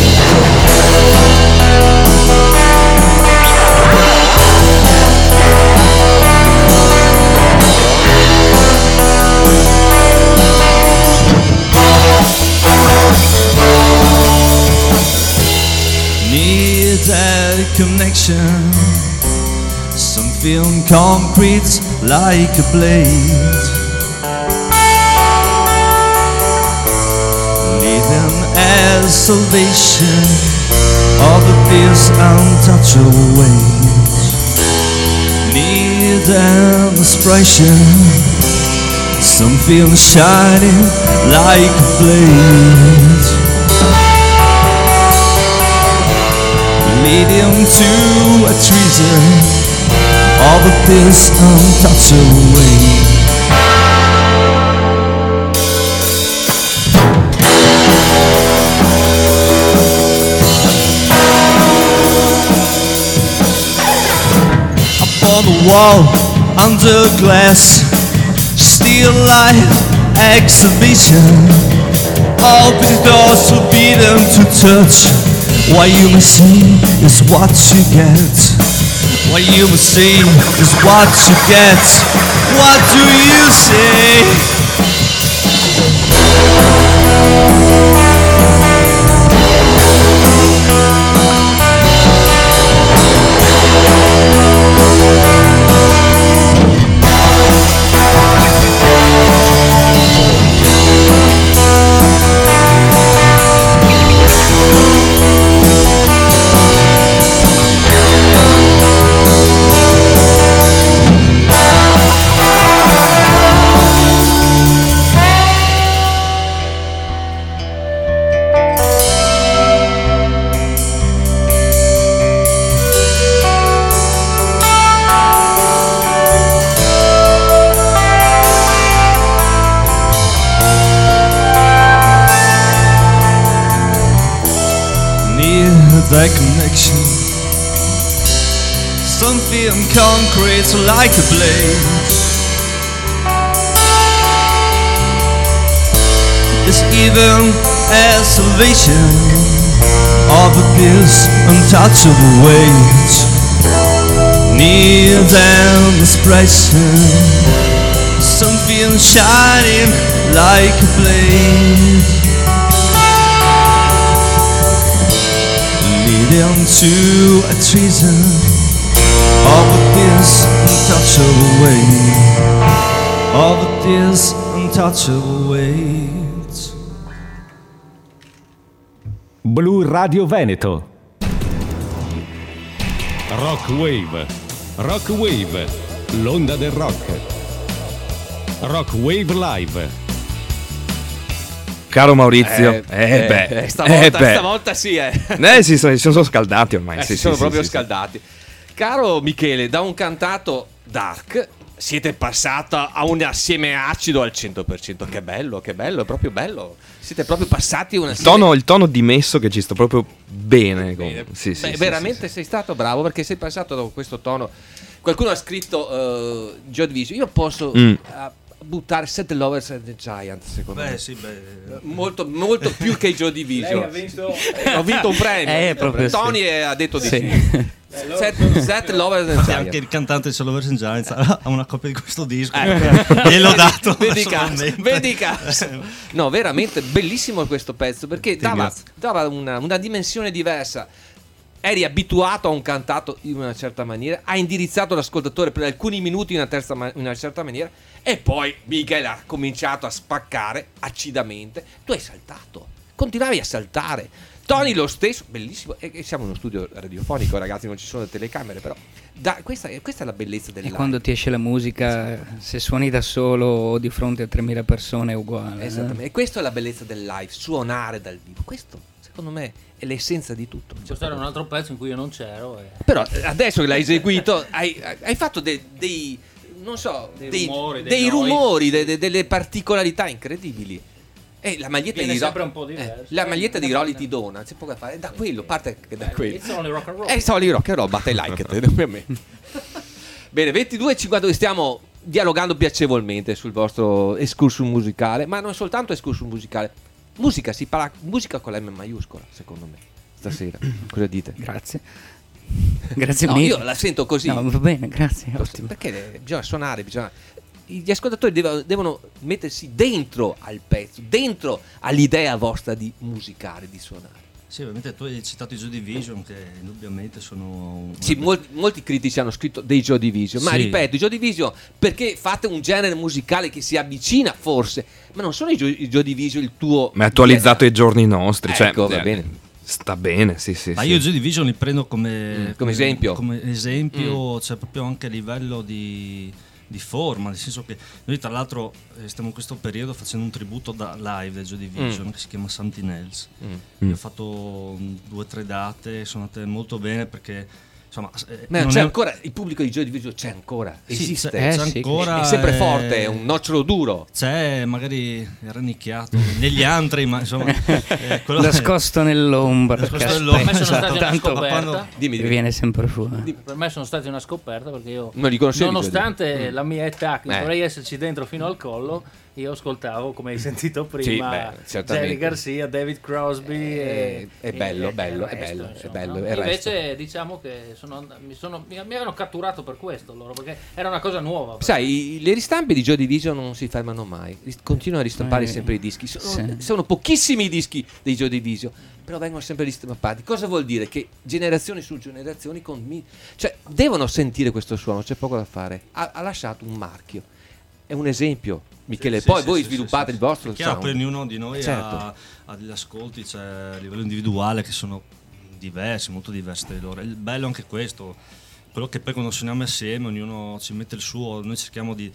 Need that connection, something concrete like a blade, leading as salvation of this untouchable weight. Need an expression, something shining like a blade, leading to a treasure of this untouchable way. Up on the wall, under glass, still life exhibition. All visitors forbidden to touch. What you must see is what you get. What you must see is what you get. What do you say? That connection, something concrete like a blade, is even as salvation of this untouchable weight. Near an expression, something shining like a blade, leading to a treason of this untouchable way, of this untouchable weight. Blu Radio Veneto. Rock Wave. Rock Wave. L'onda del rock. Rock Wave Live. Caro Maurizio, eh, eh, eh, beh, eh, stavolta, eh, beh. stavolta sì, eh. Eh, si sono, si sono scaldati ormai. Eh, sì, si sono sì, proprio sì, scaldati. Caro Michele, da un cantato dark siete passata a un assieme acido al cento per cento. Che bello, che bello, è proprio bello. Siete proprio passati a un Il assieme... tono, il tono dimesso che ci sta proprio bene. Bene. Sì, sì, Beh, sì, veramente sì, sì. sei stato bravo perché sei passato da questo tono. Qualcuno ha scritto uh, Joy Division. Io posso Mm. uh, buttare Set Lovers and the Giant, secondo Beh, me. sì, beh. Molto, molto più che i Joy Division. Lei ha vinto- Eh, ho vinto un premio. Eh, proprio sì. Tony ha detto di Sì. sì. Set, set Lovers and Anche Giant. il cantante di Solo Version Giants ha una copia di questo disco. Ecco. Gliel'ho dato. Vedi caso, personalmente. vedi caso. No, veramente bellissimo questo pezzo perché dava, ringrazio. dava una, una dimensione diversa. Eri abituato a un cantato in una certa maniera, hai indirizzato l'ascoltatore per alcuni minuti in una, terza ma- in una certa maniera e poi Miguel ha cominciato a spaccare acidamente. Tu hai saltato, continuavi a saltare. Tony lo stesso, bellissimo. E e siamo in uno studio radiofonico, ragazzi, non ci sono le telecamere, però da, questa, è, questa è la bellezza del E live. quando ti esce la musica, se suoni da solo o di fronte a tremila persone è uguale. eh. Esattamente, e questa è la bellezza del live, suonare dal vivo. Questo, secondo me, è l'essenza di tutto. Questo era un altro pezzo in cui io non c'ero. E... Però eh, adesso che l'hai eseguito, hai, hai fatto de- dei, non so, Dei dei, rumori, dei dei noise. rumori, de- de- delle particolarità incredibili. E la maglietta Viene di sempre Ro- un po' diverso. eh, la maglietta di Rolly ti dona, c'è poco da fare, da quello, parte che da quello. It's only rock and roll. Eh, soldi rock and roll, but I like it. Bene, ventidue e cinquanta, stiamo dialogando piacevolmente sul vostro excursus musicale, ma non soltanto excursus musicale. Musica, si parla musica con la M maiuscola, secondo me, stasera. Cosa dite? Grazie. Grazie No, mille. io la sento così. No, va bene, grazie. Ottimo. Perché bisogna suonare, bisogna... Gli ascoltatori devono, devono mettersi dentro al pezzo, dentro all'idea vostra di musicare, di suonare. Sì, ovviamente tu hai citato i Joy Division, che indubbiamente sono... Sì, molti, molti critici hanno scritto dei Joy Division, ma Sì. ripeto, i Joy Division perché fate un genere musicale che si avvicina forse, ma non sono i Joy, i Joy Division il tuo... Ma è attualizzato ai giorni nostri, cioè, Ecco, va eh, bene. sta bene, sì, sì. Ma sì. io Joy Division li prendo come, Mm, come esempio. come esempio, cioè proprio anche a livello di, di forma, nel senso che noi tra l'altro eh, stiamo in questo periodo facendo un tributo da live del Joy Division Mm. che si chiama Sentinels. Mm. Io ho fatto mm, due o tre date, sono andate molto bene perché insomma eh, Ma non c'è è- ancora, il pubblico di Joy Division c'è ancora, Sì, esiste, c'è, Eh, c'è sì. ancora, è sempre eh, forte, è un nocciolo duro. c'è magari rannicchiato negli antri, ma insomma eh, quello Nascosto nell'ombra. Nascosto che nell'ombra. aspetta, Per me sono stati una tanto scoperta. quando- Dimmi, dimmi. viene sempre fuori. Per me sono stati una scoperta perché io, Non li conoscevi, nonostante Joy? la mia età, che Eh. dovrei esserci dentro fino al collo, io ascoltavo, come hai sentito prima, Sì, beh, certamente. Jerry Garcia, David Crosby. Eh, e, è bello, e- bello, e il è bello, resto, è insomma, bello, no? e il Invece diciamo che sono and- mi, sono, mi, mi avevano catturato per questo loro, perché era una cosa nuova. Sai, i- le ristampe di Joy Division non si fermano mai, ris- continuano a ristampare Eh, sempre i dischi. Sono, sì. sono pochissimi i dischi dei Joy Division, però vengono sempre ristampati. Cosa vuol dire? Che generazioni su generazioni con- cioè, devono sentire questo suono, c'è poco da fare. Ha, ha lasciato un marchio. È un esempio, Michele. Sì, Poi sì, voi sì, sviluppate sì, il vostro sì. È chiaro, sound. poi ognuno di noi Certo. ha, ha degli ascolti, cioè, a livello individuale, che sono diversi, molto diversi tra di loro. Il bello è anche questo, quello che poi quando suoniamo assieme ognuno ci mette il suo, noi cerchiamo di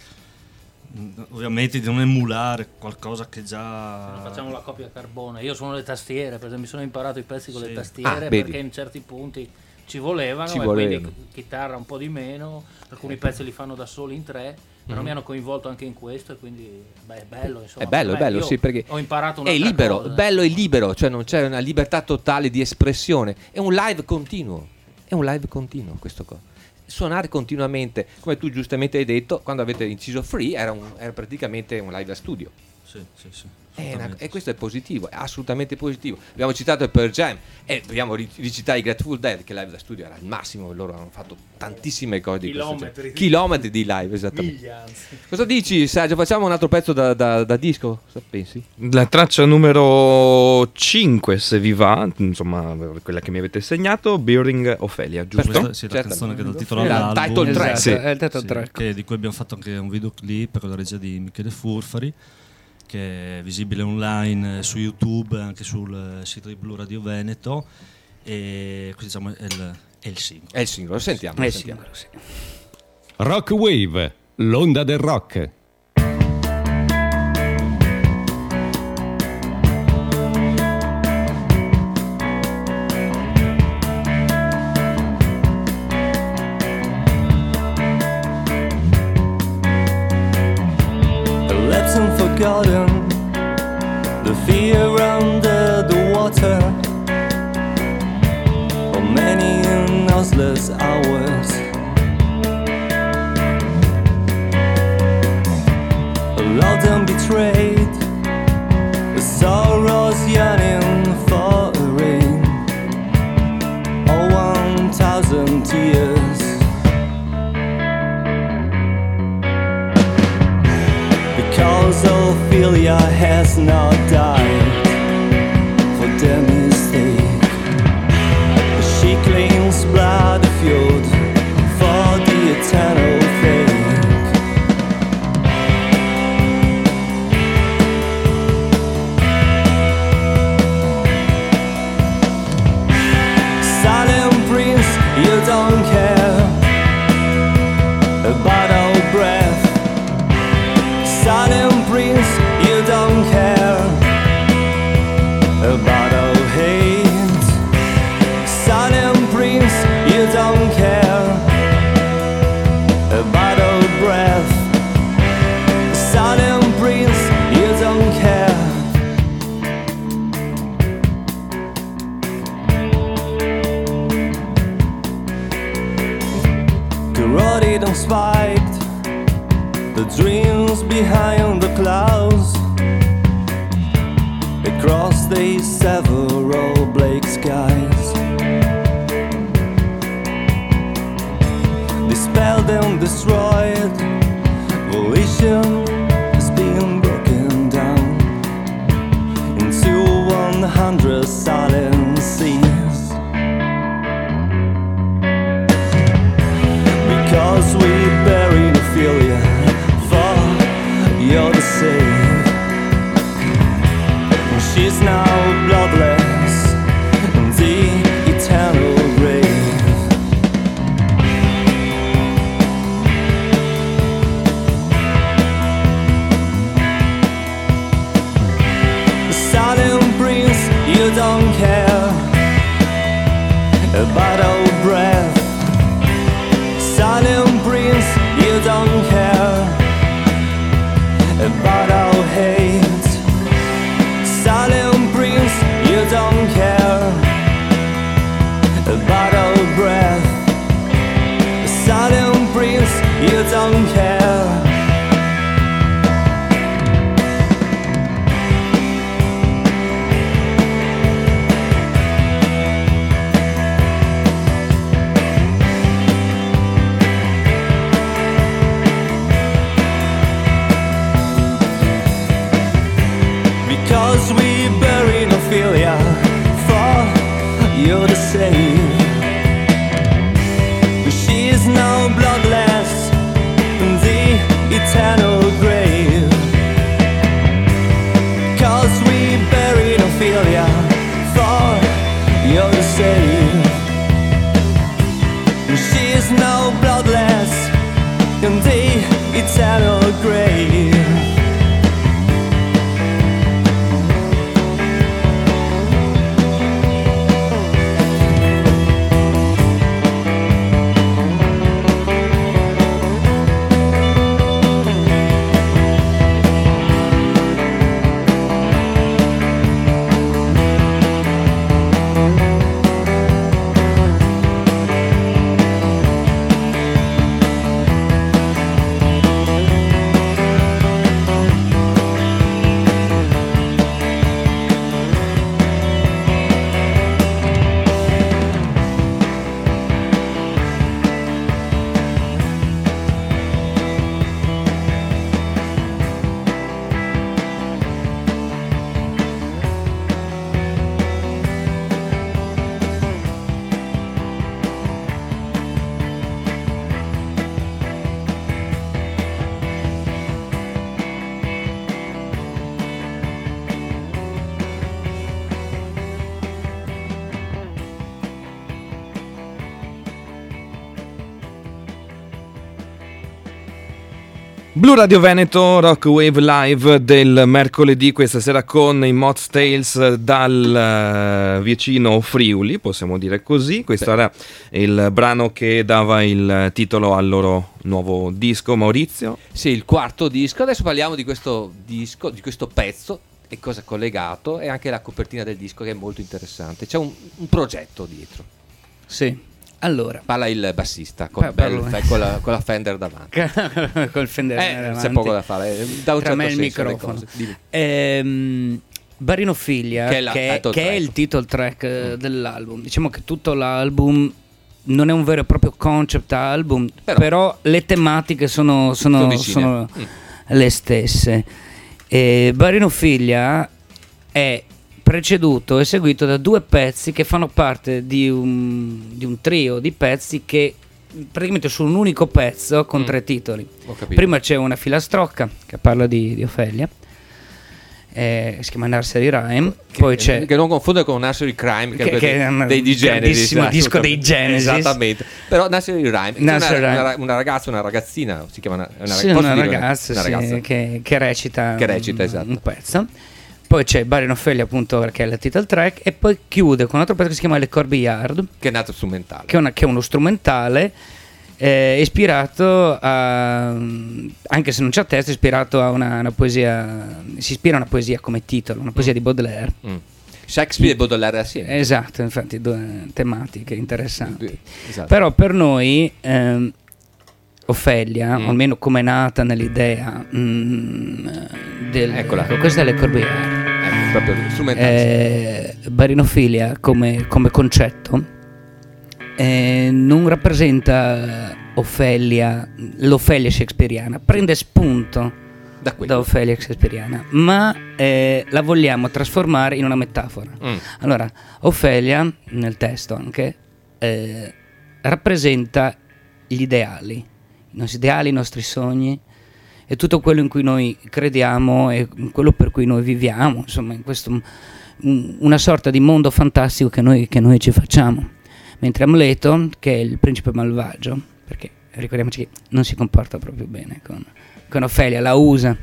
mh, ovviamente di non emulare qualcosa che già... Facciamo la copia carbone. Io suono le tastiere, per esempio, mi sono imparato i pezzi con Sì. le tastiere Ah, vedi. perché in certi punti ci volevano, Ci e volevano. quindi chitarra un po' di meno, alcuni pezzi li fanno da soli in tre, però mi hanno coinvolto anche in questo e quindi beh, è bello, insomma. È bello, per è me. bello, Io sì, perché ho imparato è un'altra libero, cosa. bello e libero, cioè non c'è una libertà totale di espressione, è un live continuo, è un live continuo questo qua. Suonare continuamente, come tu giustamente hai detto, quando avete inciso Free era, un- era praticamente un live da studio. Sì, sì, sì, È una- assolutamente. e questo è positivo, è assolutamente positivo. Abbiamo citato il Pearl Jam e dobbiamo ri- ricitare i Grateful Dead, che live da studio era il massimo, loro hanno fatto tantissime cose di questo Chilometri. genere. Chilometri di live, esattamente. Miglia, anzi. Cosa dici, Sergio? Facciamo un altro pezzo da, da- da disco? Cosa pensi? La traccia numero cinque, se vi va, insomma, quella che mi avete segnato, Burying Ophelia, giusto? Questa sì, la Certo. canzone che dà il titolo È la all'album. title track. Esatto, Sì. è il title Sì, track. che- di cui abbiamo fatto anche un videoclip con la regia di Michele Furfari, che è visibile online eh, su YouTube, anche sul eh, sito di Blu Radio Veneto, e questo diciamo è il, è il singolo. È il singolo, sentiamo. Eh, sentiamo. sì, sì. Rock Wave, l'onda del rock. Lapsed and forgotten, the fear under the water, for many noiseless hours. Loved and betrayed, the sorrows yearning for a rain, oh, one thousand tears. Because Ophelia has not died for their mistake. She claims blood fjord spiked, the dreams behind the clouds, across the several black skies. Dispelled and destroyed, volition has been broken down into one hundred silent seas. Because we bury the failure for you're the same. She's now bloodless in the eternal grave. The silent prince, you don't care about our breath. Silent prince, you don't care about our hate. Silent prince, you don't care about our breath. Silent prince, you don't care. Because we bury no failure, for you're the same. She is now bloodless in the eternal grave. Because we bury no failure, for you're the same. She is now bloodless in the eternal grave. Blu Radio Veneto, Rock Wave Live del mercoledì, questa sera con i Moth's Tales dal uh, vicino Friuli, possiamo dire così. Questo era il brano che dava il titolo al loro nuovo disco, Maurizio. Sì, il quarto disco. Adesso parliamo di questo disco, di questo pezzo e cosa è collegato, e anche la copertina del disco che è molto interessante. C'è un, un progetto dietro. Sì. Allora, parla il bassista con, Pa- bel, fe- con, la, con la Fender davanti. Col Fender eh, davanti. C'è poco da fare. Da un Tra certo me e il microfono. Ehm, Barinophilia, che, è, la, che, è, che è il title track mm. dell'album. Diciamo che tutto l'album non è un vero e proprio concept album, però, però le tematiche sono, sono, sono mm. le stesse. E Barinophilia è preceduto e seguito da due pezzi che fanno parte di un, di un trio di pezzi che praticamente su un unico pezzo con mm. tre titoli. Prima c'è una filastrocca che parla di, di Ofelia, eh, si chiama Nursery Rhyme, che, poi c'è che non confondere con Nursery Crime che, che, che è un dei di Genesis, grandissimo disco dei Genesis, esattamente. Però Nursery Rhyme, Nursery una, Rhyme. Una, una ragazza, una ragazzina, si chiama una, una, sì, una ragazza, una ragazza sì, che, che recita, che recita un, esatto. un pezzo. Poi c'è Barinophilia, appunto, che è la title track, e poi chiude con un altro pezzo che si chiama Le Corbillard, che è nato strumentale, che è, una, che è uno strumentale eh, ispirato a, anche se non c'è testo, ispirato a una, una poesia, si ispira a una poesia come titolo, una poesia mm. di Baudelaire. Mm. Shakespeare e Baudelaire assieme. Esatto, infatti due tematiche interessanti. Esatto. Però per noi ehm, Ofelia, Mm. o almeno come è nata nell'idea mm, del, Eccola. ecco, questa è Le Corbusier. Eh, proprio strumentale. Eh, barinofilia come, come concetto eh, non rappresenta Ofelia, l'Ofelia shakespeariana, prende spunto da quello. da Ofelia shakespeariana, ma eh, la vogliamo trasformare in una metafora. Mm. Allora, Ofelia, nel testo anche, eh, rappresenta gli ideali, i nostri ideali, i nostri sogni e tutto quello in cui noi crediamo e quello per cui noi viviamo, insomma, in questo un- una sorta di mondo fantastico che noi, che noi ci facciamo. Mentre Amleto, che è il principe malvagio, perché ricordiamoci che non si comporta proprio bene con, con Ofelia, la usa,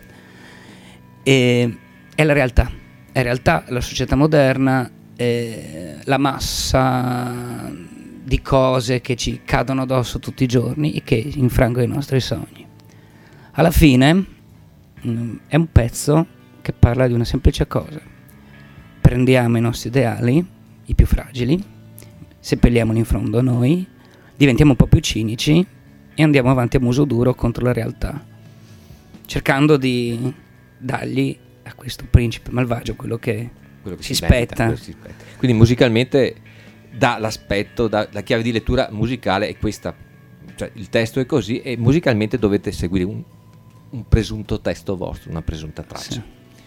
e, è la realtà, è la realtà, la società moderna, eh, la massa di cose che ci cadono addosso tutti i giorni e che infrangono i nostri sogni. Alla fine mh, è un pezzo che parla di una semplice cosa: prendiamo i nostri ideali, i più fragili, seppelliamoli in fondo a noi, diventiamo un po' più cinici e andiamo avanti a muso duro contro la realtà, cercando di dargli a questo principe malvagio quello che, Quello che si, merita, spetta. quello che si spetta. Quindi musicalmente dà l'aspetto, dà, la chiave di lettura musicale è questa, cioè il testo è così e musicalmente dovete seguire un, un presunto testo vostro, una presunta traccia. Sì.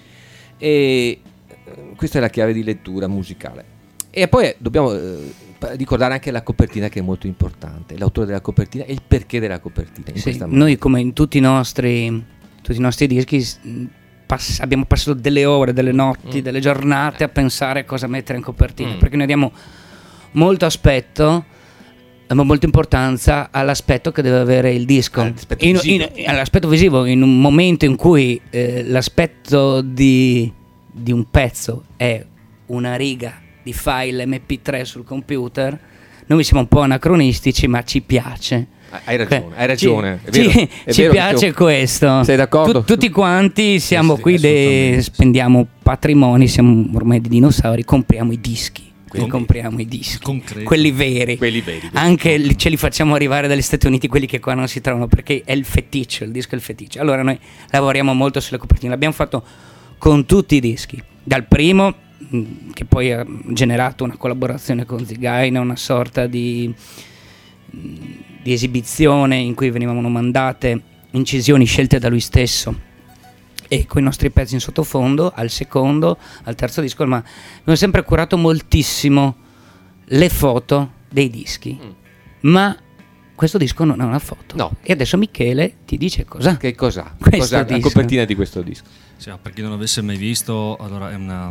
E eh, questa è la chiave di lettura musicale. E poi eh, dobbiamo eh, pa- ricordare anche la copertina, che è molto importante, l'autore della copertina e il perché della copertina. In Sì, questa noi come in tutti i nostri, tutti i nostri dischi s- pass- abbiamo passato delle ore, delle notti, Mm. delle giornate a pensare a cosa mettere in copertina, Mm. perché noi diamo molto aspetto, ma molta importanza all'aspetto che deve avere il disco, All'aspetto In- visivo. in- all'aspetto visivo, in un momento in cui eh, l'aspetto di, di un pezzo è una riga di file emme pi tre sul computer, noi siamo un po' anacronistici, ma ci piace. Hai ragione, Beh, hai ragione, Ci, è vero, ci- è ci vero, piace dicevo- questo. Sei d'accordo? Tu- tutti quanti siamo sì, qui, de- assolutamente, sì. spendiamo patrimoni, siamo ormai di dinosauri, compriamo i dischi. Quindi Con- compriamo i dischi, concreto. quelli veri. Quelli veri. Anche li- ce li facciamo arrivare dagli Stati Uniti, quelli che qua non si trovano, perché è il feticcio, il disco è il feticcio. Allora noi lavoriamo molto sulle copertine, l'abbiamo fatto con tutti i dischi, dal primo mh, che poi ha generato una collaborazione con Zigaina, una sorta di, mh, di esibizione in cui venivano mandate incisioni scelte da lui stesso e con i nostri pezzi in sottofondo, al secondo, al terzo disco, ma abbiamo sempre curato moltissimo le foto dei dischi, Mm. ma questo disco non ha una foto. No. E adesso Michele ti dice cos'ha. Che cos'ha? Questo Cos'ha la disco. copertina di questo disco? Sì, per chi non avesse mai visto, allora è una,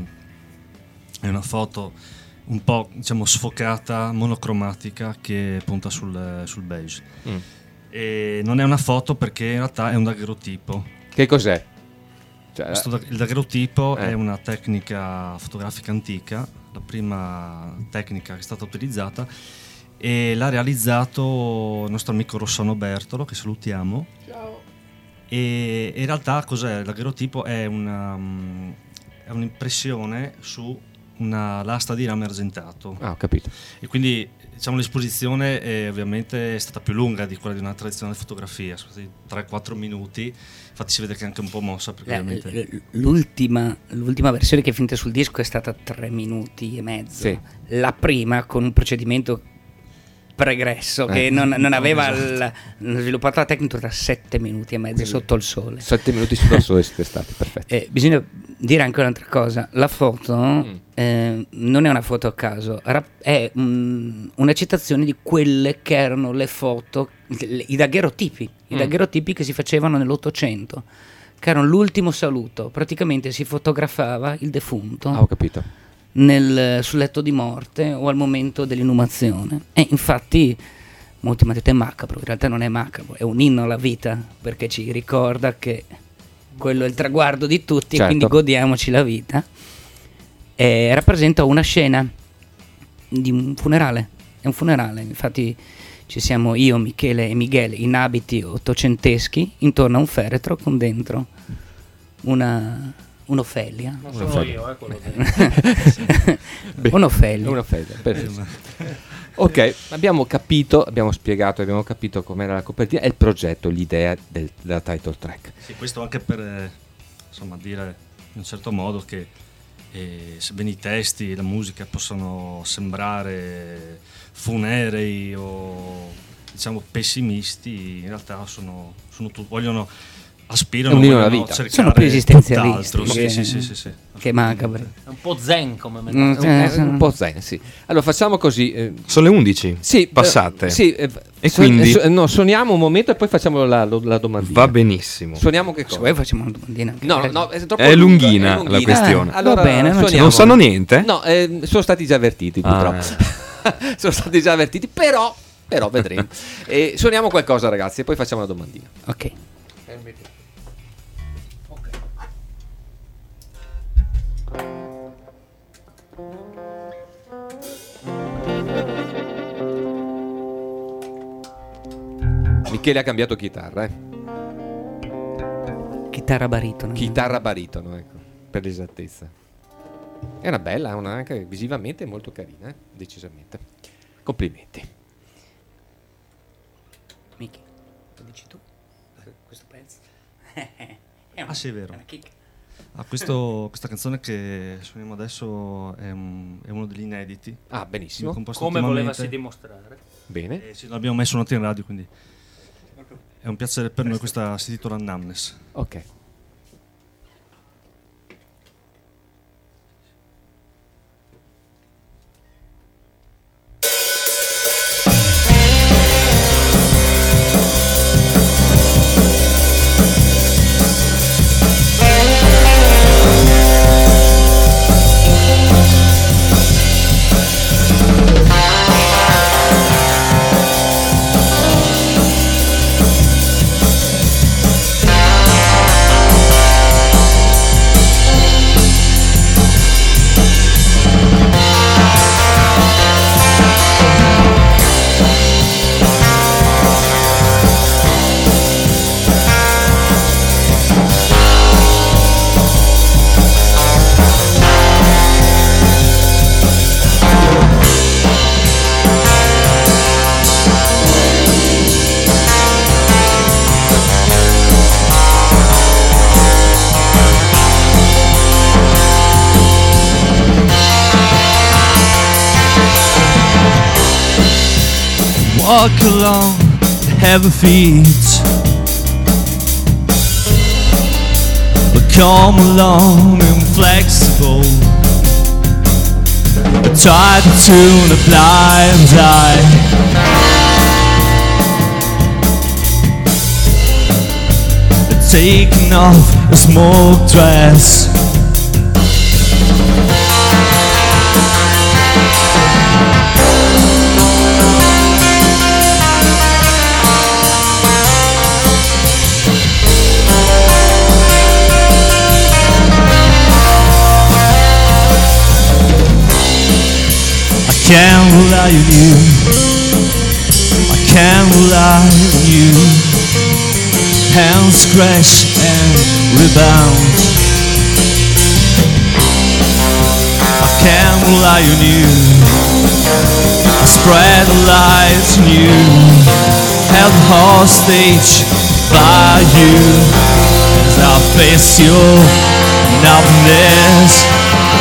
è una foto un po', diciamo, sfocata, monocromatica, che punta sul, sul beige. Mm. E non è una foto perché in realtà è un daguerrotipo. Che cos'è? Cioè, Questo da- il daguerrotipo Eh. è una tecnica fotografica antica, la prima tecnica che è stata utilizzata, e l'ha realizzato il nostro amico Rossano Bertolo, che salutiamo. Ciao. E in realtà cos'è? Il daguerrotipo è, una, mm, è un'impressione su una lastra di rame argentato. Ah, ho capito. E quindi, diciamo, l'esposizione è, ovviamente è stata più lunga di quella di una tradizionale fotografia, sono stati tre quattro minuti, infatti si vede che è anche un po' mossa perché La- ovviamente... l- l'ultima, l'ultima versione che è finita sul disco è stata tre minuti e mezzo. Sì. La prima con un procedimento pregresso che Eh. non, non aveva Esatto. il- sviluppato la tecnica da sette minuti e mezzo sotto il sole. Sette minuti sul sole siete stati, perfetto. Eh, bisogna dire anche un'altra cosa: la foto Mm. eh, non è una foto a caso, rap- è mm, una citazione di quelle che erano le foto, le- i daguerrotipi, i Mm. daguerrotipi che si facevano nell'Ottocento, che erano l'ultimo saluto. Praticamente si fotografava il defunto Ah, ho capito. nel, sul letto di morte o al momento dell'inumazione. E infatti molti mi hanno detto è macabro, in realtà non è macabro, è un inno alla vita, perché ci ricorda che quello è il traguardo di tutti, Certo. e quindi godiamoci la vita. E rappresenta una scena di un funerale, è un funerale, infatti ci siamo io, Michele e Michele in abiti ottocenteschi intorno a un feretro con dentro una un'Ofelia. Non sono io, eh, quello che... Un'Ofelia. È una fede, perfetto. Ok, abbiamo capito, abbiamo spiegato, abbiamo capito com'era la copertina e il progetto, l'idea del, della title track. Sì, questo anche per eh, insomma dire in un certo modo che eh, sebbene i testi e la musica possano sembrare funerei o diciamo pessimisti, in realtà sono, sono tu, vogliono aspirano alla vogliono vita. cercare Sono più esistenzialisti, tutt'altro. Sì, che- sì, sì, sì, sì. Che macabri. È un po' zen come Mm, metafora. sì. È un po' zen, sì. Allora facciamo così. eh, Sono le undici. sì, Passate. eh, sì, eh, E su- quindi? su- no, suoniamo un momento e poi facciamo la, la domandina. Va benissimo. Suoniamo che Se cosa? vuoi facciamo una domandina anche No, no, per- no, è troppo È lunga, lunghina è la lunghina. questione. Ah, va bene, non c'è- suoniamo. Non sanno niente? No, eh, sono stati già avvertiti purtroppo. Ah. sono stati già avvertiti, però, però vedremo. E suoniamo qualcosa, ragazzi, e poi facciamo la domandina. Ok. Michele ha cambiato chitarra, eh. Chitarra baritono. Chitarra baritono, ecco, per l'esattezza. È una bella, è una anche visivamente molto carina, eh? Decisamente. Complimenti. Miki, lo dici tu? Questo pezzo? È una- Ah, sì, è vero. è una chicca. Ah, questo- questa canzone che suoniamo adesso è, un- è uno degli inediti. Ah, benissimo. L'ho composto Come ultimamente. volevasi dimostrare. Bene. Eh, sì, l'abbiamo messo notte in radio, quindi è un piacere per noi. Questa si intitola Namnes. Ok. Walk along the heavy feet, come along inflexible. Try to tune a blind eye, taking off a smoke dress. I can't rely on you, I can't rely on you. Hands crash and rebound. I can't rely on you, I spread the light on you. Held hostage by you as I face your numbness.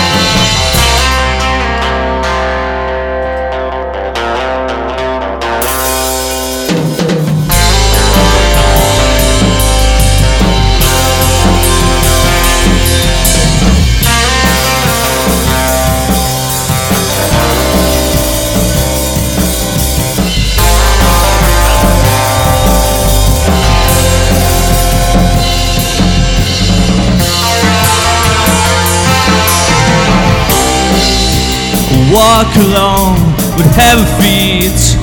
Walk along with heavy feet,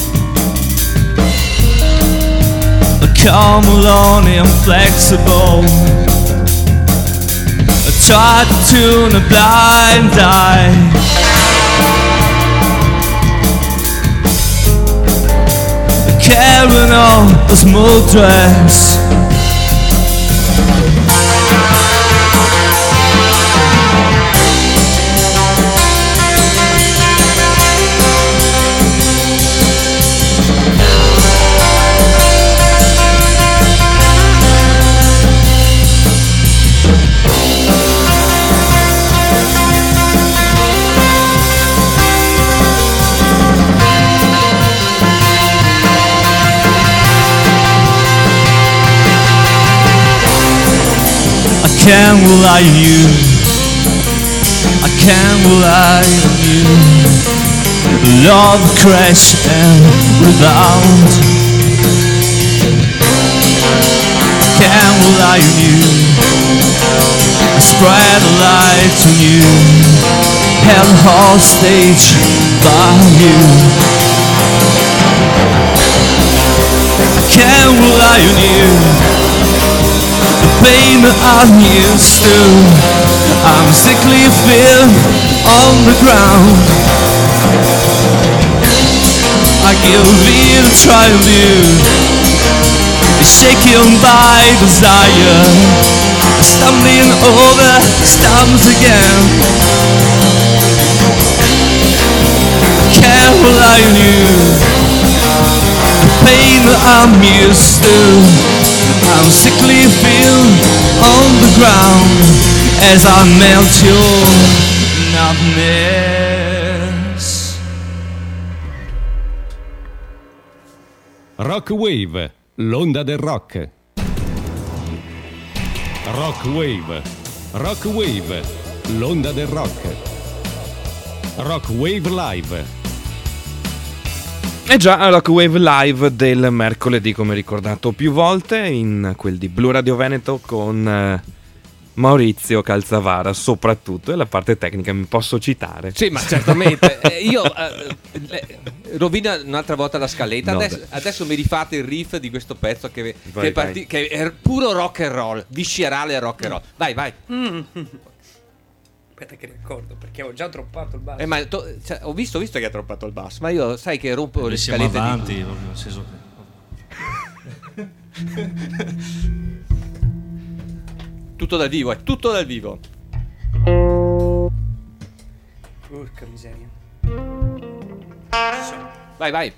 come along inflexible. I try to tune a blind eye, carrying on a smoke dress. can't rely on you. I can't rely on you. Love crash and rebound. Can't rely on you. I spread a light on you. Held hostage by you. I can't rely on you. The pain I'm used to. I'm sickly feel on the ground. I give it a try of you. Shaken by desire, stumbling over stumps again. Can't rely on you. The pain I'm used to. I'm sickly feel on the ground as I melt your numbness. Rock Wave, l'onda del rock. Rock Wave, Rock Wave, l'onda del rock. Rock Wave Live. E già Rock Wave Live del mercoledì, come ricordato più volte, in quel di Blu Radio Veneto con eh, Maurizio Calzavara soprattutto, e la parte tecnica mi posso citare. Sì, ma certamente. eh, io eh, eh, rovina un'altra volta la scaletta. No, adesso, adesso mi rifate il riff di questo pezzo che, Vai, che, è parti- vai. che è puro rock and roll, viscerale rock and roll. Vai, vai. Mm. Aspetta che ricordo, perché ho già troppato il basso. Eh, ma to- cioè, ho visto, ho visto che ha troppato il basso, ma io sai che rompo le Noi siamo scalette avanti, di... proprio, nel senso che... Tutto dal vivo, è tutto dal vivo. Porca miseria. Vai, vai.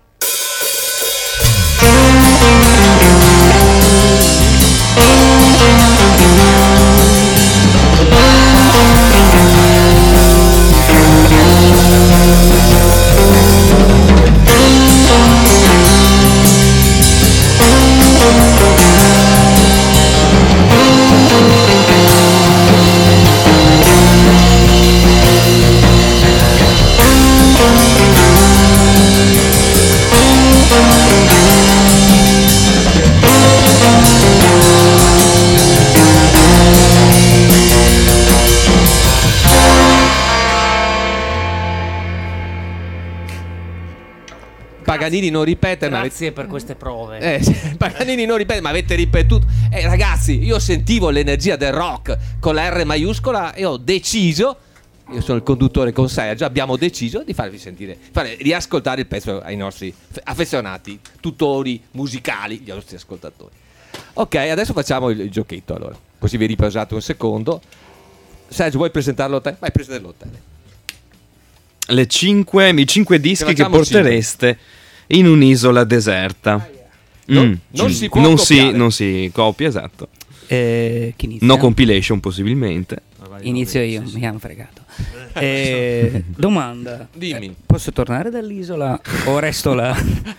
Paganini non ripete, ma Grazie per queste prove. Eh, sì, Paganini non ripete, ma avete ripetuto. Eh, ragazzi, io sentivo l'energia del rock con la R maiuscola e ho deciso, io sono il conduttore con Sergio, abbiamo deciso di farvi sentire, fare riascoltare il pezzo ai nostri affezionati tutori musicali, gli nostri ascoltatori. Ok, adesso facciamo il, il giochetto allora, così vi riposate un secondo. Sergio, vuoi presentarlo te? Vai, presentarlo te. Le cinque, i cinque dischi che facciamo portereste in un'isola deserta. Non- Mm, non mm. si può non si, copiare. non si copia, esatto. Eh, chi inizia? No compilation possibilmente. Inizio io, mi hanno fregato. Eh, domanda. Dimmi. Eh, posso tornare dall'isola o resto là?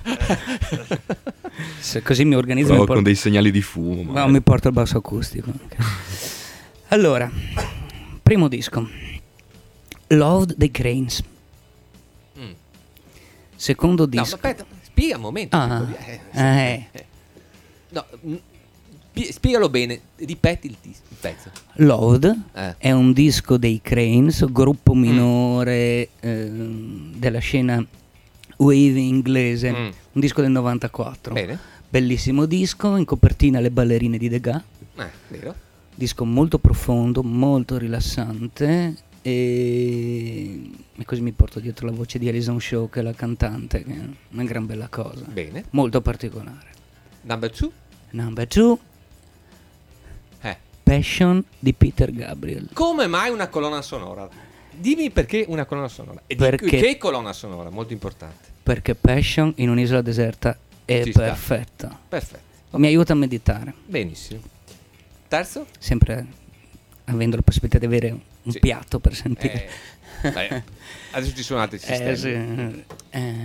Se così mi organizzo Però mi con porto... dei segnali di fumo. No, magari. mi porto il basso acustico. Ok. Allora, primo disco. Loved the Cranes. Mm. Secondo No, ma disco. aspetta, spiega un momento. Ah, Pippo, eh, sì. eh. Eh. No, mm, pi- spiegalo bene, ripeti il, tis- il pezzo. Loved Eh. è un disco dei Cranes, gruppo minore ehm, della scena wave inglese, Mm. un disco del novantaquattro. Bene. Bellissimo disco, in copertina le ballerine di Degas, Eh, vero? disco molto profondo, molto rilassante e... e così mi porto dietro la voce di Alison Shaw, che è la cantante, che è una gran bella cosa, Bene. molto particolare. Number two. Number two, Eh. Passion di Peter Gabriel. Come mai una colonna sonora? Dimmi perché una colonna sonora. E di- Perché- che colonna sonora? Molto importante. Perché Passion in un'isola deserta è Ci sta. perfetta. Perfetto. Mi aiuta a meditare, Benissimo. Terzo? sempre avendo la possibilità di avere un Sì. piatto per sentire. Eh, beh, adesso ci sono altri sistemi. Eh, sì. Eh,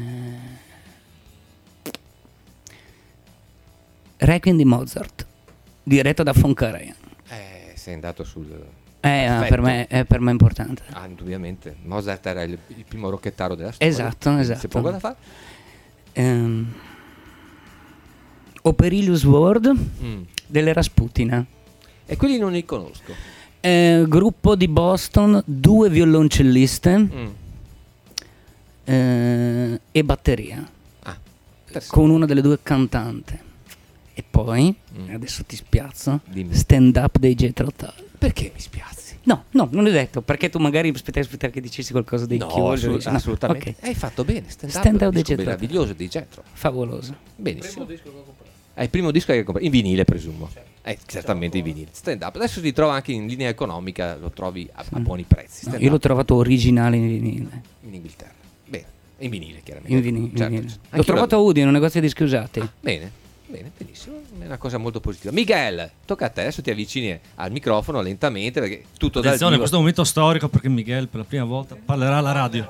Requiem di Mozart, diretto da Foncarea. Eh, sì. sei andato sul... Eh, ah, per me è per me importante. Ah, indubbiamente. Mozart era il, il primo rocchettaro della storia. Esatto, esatto. C'è poco da fare. Ehm, Operilius World Mm. delle Rasputina. E quelli non li conosco. Eh, gruppo di Boston, due violoncelliste Mm. eh, e batteria, Ah, interessante. con una delle due cantante. E poi, Mm. adesso ti spiazzo, Dimmi. Stand Up dei Jethro Tull. Perché mi spiazzi? No, no, non l'ho detto, perché tu magari aspettavi aspettare che dicessi qualcosa dei No, Cure. assolut- no, assolutamente. ok. Hai fatto bene. Stand, Stand Up, Up dei disco Jethro. meraviglioso di Jethro. Favoloso. Benissimo. È il primo disco che hai comprato in vinile, presumo. Eh, certamente in vinile. Stand Up. Adesso si trova anche in linea economica, lo trovi a, a buoni prezzi. No, Stand io l'ho Up trovato originale in vinile. in Inghilterra. Bene, in vinile chiaramente. In vinile, in Certo, vinile. certo. L'ho Anch'io trovato a Udine, un negozio di dischi usati. Bene, bene, benissimo. È una cosa molto positiva. Miguel, tocca a te. Adesso ti avvicini al microfono lentamente perché tutto dal Attenzione, vivo. questo è un momento storico perché Miguel per la prima volta parlerà alla radio.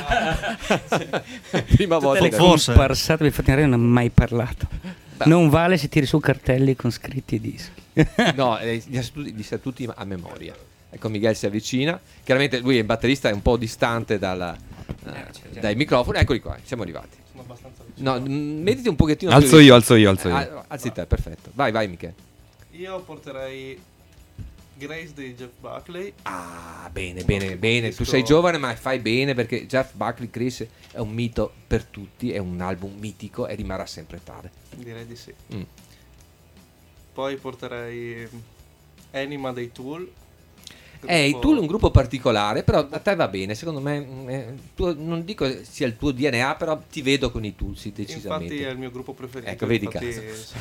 Prima volta Le che- Forse. comparsate, vi fate non ha mai parlato. Non vale se tiri su cartelli con scritti dischi. No, eh, li sa tutti- li sa tutti a memoria. Ecco, Miguel si avvicina. Chiaramente lui è il batterista, è un po' distante dalla, eh, dai microfoni. Eccoli qua, siamo arrivati. No, mm, mettiti un pochettino più Alzo di- io, alzo io, alzo io. Ah, alzi te, perfetto. Vai, vai, Michele. Io porterei Grace di Jeff Buckley. Ah, bene, bene, bene. Tu disco- sei giovane, ma fai bene perché Jeff Buckley, Chris, è un mito per tutti. È un album mitico e rimarrà sempre tale. Direi di sì. Mm. Poi porterei Anima dei Tool. Eh, i Gruppo- Tool è un gruppo particolare, però a te va bene. Secondo me, mm, eh, tu- non dico sia il tuo D N A, però ti vedo con i Tool, sì, decisamente. Infatti è il mio gruppo preferito. Ecco, vedi infatti-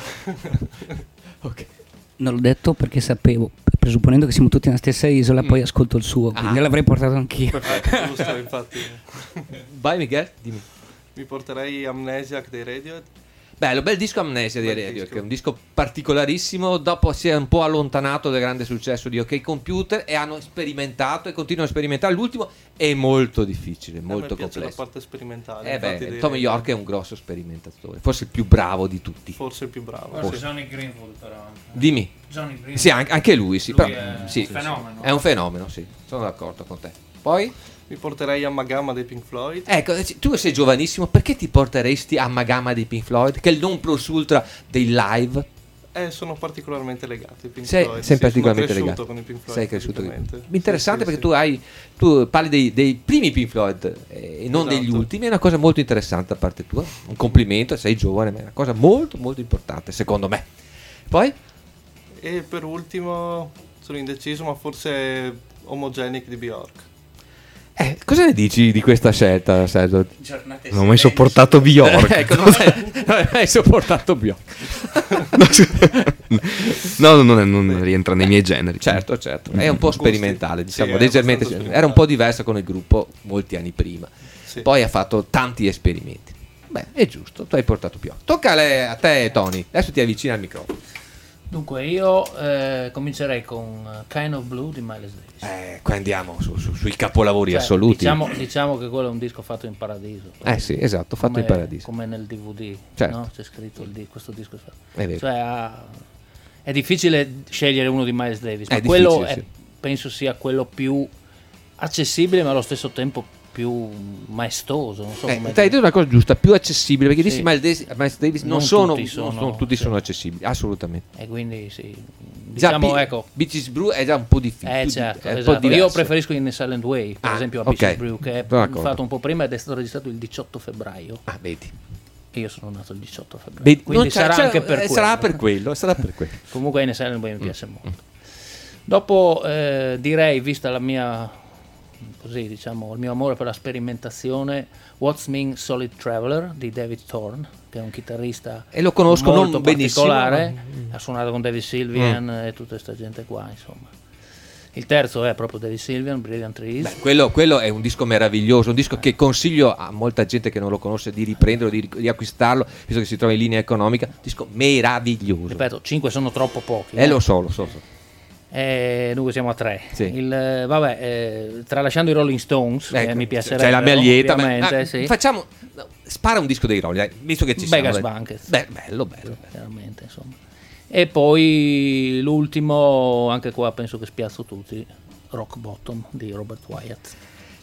Ok. Non l'ho detto perché sapevo, presupponendo che siamo tutti nella stessa isola, Mm. poi ascolto il suo, quindi Ah. l'avrei portato anch'io. Perfetto, giusto, infatti. Vai, Michele, dimmi. Mi porterei Amnesiac dei Radiohead. Bello, bel disco Amnesia di Bel Radio, disco. che è un disco particolarissimo. Dopo si è un po' allontanato dal grande successo di OK Computer e hanno sperimentato e continuano a sperimentare. L'ultimo è molto difficile, A me molto piace complesso. la parte sperimentale. Eh infatti, beh, dei Tommy Radiohead. York è un grosso sperimentatore, forse il più bravo di tutti. Forse il più bravo. Forse. Johnny Greenwood però. Dimmi. Johnny Greenwood. Sì, anche, anche lui, sì, Lui però, è sì, un fenomeno. È un fenomeno, sì, sono d'accordo con te. Poi, Mi porterei Amagama dei Pink Floyd. ecco, tu sei giovanissimo, perché ti porteresti a Magama dei Pink Floyd, che è il non plus ultra dei live? Eh, sono particolarmente legati ai Pink Sei, Floyd. sei Sì, particolarmente sono legato. cresciuto con i Pink Floyd. Sei cresciuto con- praticamente. Interessante Sì, perché sì, tu hai tu parli dei, dei primi Pink Floyd eh, e non Esatto. degli ultimi, è una cosa molto interessante da parte tua. Un complimento, sei giovane, ma è una cosa molto molto importante secondo me. Poi sì. E per ultimo sono indeciso, ma forse Homogenic di Bjork. eh, cosa ne dici di questa scelta, Sergio? Non ho mai sopportato Bjork. ecco, non hai, non hai sopportato Bjork. No, non, è- non rientra nei miei generi. Certo, certo, è un po' sperimentale, Sì, diciamo, è leggermente abbastanza era un po' diversa con il gruppo molti anni prima. Sì. Poi ha fatto tanti esperimenti. Beh, è giusto, tu hai portato più. Tocca a, lei- a te, Tony. Adesso ti avvicini al microfono. Dunque io eh, comincerei con eh, Kind of Blue di Miles Davis. Eh, qua andiamo su- su- sui capolavori Cioè, assoluti. Diciamo, diciamo che quello è un disco fatto in paradiso. Eh sì, esatto, fatto come, in paradiso. Come nel D V D, Certo. no? C'è scritto il di- questo disco. è fatto. È vero. Cioè, ha- è difficile scegliere uno di Miles Davis, ma È quello difficile, è- sì. penso sia quello più accessibile, ma allo stesso tempo più maestoso. Non so Eh, come hai detto una cosa giusta, più accessibile, perché Sì. dissi Miles Davis, Miles Davis non, Non sono, tutti sono- non sono- tutti sì. sono accessibili, assolutamente. E quindi sì, Già diciamo Be- ecco. Beaches Brew è già un po' difficile. Eh più- certo, è un po' esatto. Io diverso. preferisco In a Silent Way, per Ah, esempio a ok. Beaches Brew, che è Sono d'accordo. fatto un po' prima ed è stato registrato il diciotto febbraio. Ah, vedi. E io sono nato il diciotto febbraio. Vedi, Quindi non c'è- sarà cioè, anche per eh, quello. sarà per quello, sarà per quello. Comunque In a Silent Way mi Mm. piace molto. Dopo eh, direi, vista la mia così diciamo il mio amore per la sperimentazione, What's Mean Solid Traveler di David Thorne, che è un chitarrista E lo conosco molto non benissimo, particolare, ma- ha suonato con David Sylvian e tutta questa gente qua, insomma. Il terzo è proprio David Sylvian, Brilliant Trees. Beh, quello, quello è un disco meraviglioso, un disco che consiglio a molta gente che non lo conosce di riprenderlo, di, di acquistarlo, visto che si trova in linea economica. Disco meraviglioso. Ripeto, cinque sono troppo pochi. Eh, lo so, lo so. lo so. Eh, dunque siamo a tre. Sì. Il, eh, vabbè, eh, tralasciando i Rolling Stones, che Ecco, mi piacerebbe. c'è la mia lieta. ma- ovviamente, ma sì. Facciamo, no, spara un disco dei Rolling, dai, visto che ci siamo. Beggars dai. Banquet. Beh, bello, bello. Chiaramente, insomma. E poi l'ultimo, anche qua penso che spiazzo tutti, Rock Bottom di Robert Wyatt,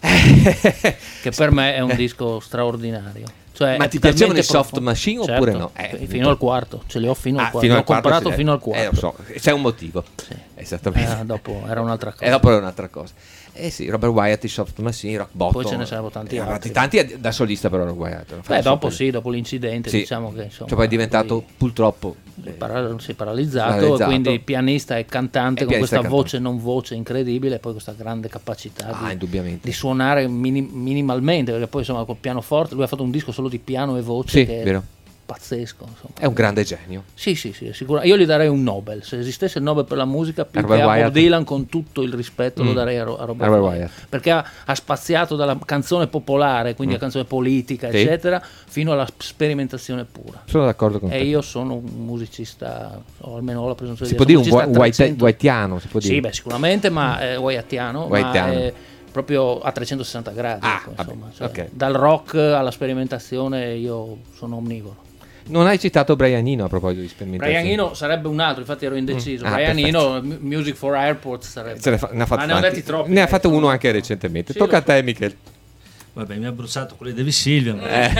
che per me è un disco straordinario. Cioè, ma è ti piacevano i talmente Soft profondo. Machine Certo, oppure no? Eh, fino al quarto, ce li ho fino ah, al quarto, fino l'ho al quarto comprato ce l'hai. fino al quarto. Eh, lo so, c'è un motivo. Sì. Esattamente. Eh, dopo era un'altra cosa. E dopo era un'altra cosa. Eh sì, Robert Wyatt, i Soft Machine, Rock Bottom. Poi ce ne sarebbero tanti eh, altri. Tanti da solista però Robert Wyatt. Beh, dopo sì, dopo l'incidente, sì. diciamo che insomma, cioè poi è diventato lui purtroppo si è para- si è paralizzato, paralizzato. e quindi pianista e cantante E con pianista questa e voce non voce incredibile, e poi questa grande capacità Ah, di, indubbiamente. di suonare mini- minimalmente, perché poi insomma col pianoforte lui ha fatto un disco solo di piano e voce Sì, che è vero. pazzesco, insomma. È un grande genio. Sì, sì, sì, sicuro. Io gli darei un Nobel. Se esistesse il Nobel per la musica, più Robert che a Bob Wyatt. Dylan, con tutto il rispetto, lo Mm. darei a, Ro- a Robert, Robert Wyatt. Wyatt. Perché ha, ha spaziato dalla canzone popolare, quindi Mm. la canzone politica, Sì. eccetera, fino alla sperimentazione pura. Sono d'accordo con te. E io sono un musicista, o almeno ho la presunzione Si di può dire un essere wa- musicista a white- trecento. whiteano, si può dire. Sì, beh, sicuramente, ma è Wyatttiano, Wyatttiano. ma è proprio a trecentosessanta gradi. Ah, ecco, vabbè, insomma, cioè, ok. dal rock alla sperimentazione io sono omnivoro. Non hai citato Brian Eno a proposito di sperimentazione. Brian Eno sarebbe un altro, infatti ero indeciso. Mm. Ah, Brian perfetto. Eno, M- Music for Airports sarebbe. Se ne, fa- ne ha fatto Ma ne ho tanti. detti troppi. Ne ha eh, fatto insomma. uno anche recentemente. Sì, Tocca lo a te, Michele. Vabbè, mi ha bruciato quelli di Silvia.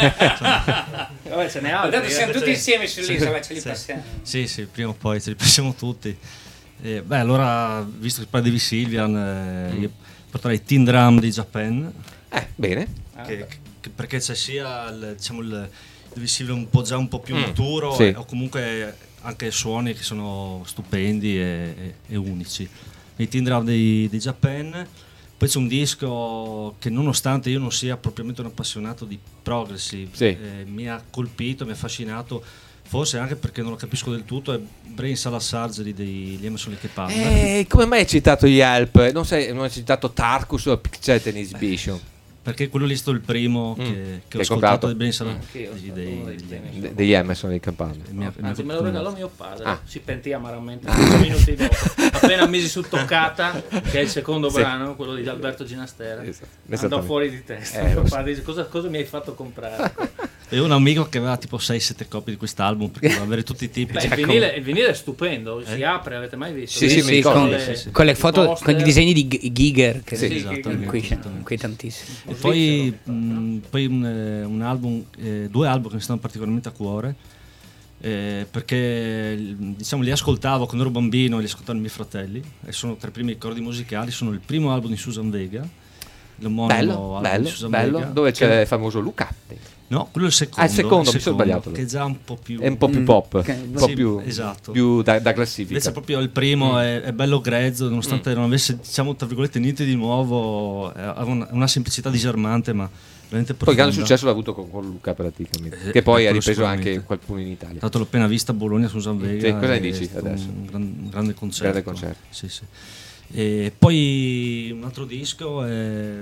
Vabbè, ce n'è altri. Tanto siamo eh. tutti insieme sull'isola, ce li Sì. passiamo. Sì, sì, prima o poi ce li passiamo tutti. Eh, beh, allora, visto che parli di Sylvian, eh, io porterei Teen Drum di Japan, Eh, bene. che, che- perché c'è sia il, diciamo, il Devi Sylvian un po' già un po' più Mm, maturo, sì. e- o comunque anche suoni che sono stupendi e, e- e unici. I Teen Drum di, di Japan. Poi c'è un disco che, nonostante io non sia propriamente un appassionato di progressive, Sì. eh, mi ha colpito, mi ha affascinato, forse anche perché non lo capisco del tutto, è Brain Salad Surgery degli Emerson Lake Palmer. Eh, come mai hai citato gli Help? Non, sei, non hai citato Tarkus o Picture Exhibition? Perché quello lì è stato il primo Mm. che, che Che ho hai ascoltato comprato? di Brain Salad Anch'io, dei, sono dei, uno dei degli primi. Emerson. De- degli Emerson Lake Palmer. E mi ha- mi ha Anzi, me lo colpito regalò molto. mio padre, Ah. si pentì amaramente dieci minuti dopo. Appena misi su Toccata, che è il secondo Sì. brano, quello di Alberto Ginastera, Esatto, andò esattamente. fuori di testa. Eh, lo Papà dice, cosa, cosa mi hai fatto comprare? E un amico che aveva tipo sei sette copie di quest'album, perché doveva avere tutti i tipi. Beh, il, Cioè, vinile, il vinile è stupendo, si Eh? apre, avete mai visto? Sì, sì, mi ricordo. con, sì, sì. con le i foto, poster. con i disegni di G- Giger, che Sì, Sì, esatto, che- qui, esattamente. qui tantissimi. E poi, mh, poi un, eh, un album, eh, due album che mi stanno particolarmente a cuore, eh, perché diciamo li ascoltavo quando ero bambino e li ascoltavano i miei fratelli, e sono tra i primi ricordi musicali. Sono il primo album di Susan Vega, l'omonimo Bello, album bello, di Susan bello. Vega, Dove c'è che- il famoso Luca. no, quello è il secondo, Ah, il secondo, mi sono sbagliato. che è già un po' più È un po' più Mm, pop, ok. un po' Sì, più, esatto. più da, da classifica. Invece proprio il primo Mm. è, è bello grezzo, nonostante non avesse, diciamo, tra virgolette, niente di nuovo, eh, aveva una, una semplicità disarmante, ma veramente Poi grande profonda. successo l'ha avuto con, con Luca praticamente, Eh, che poi ha quello ripreso anche sicuramente. qualcuno in Italia. Tra l'altro l'ho appena vista a Bologna, Susan Vega. Sì, cosa ne è dici stato adesso? Un, gran- un grande concerto. Grande concerto. Sì, sì. E poi un altro disco è,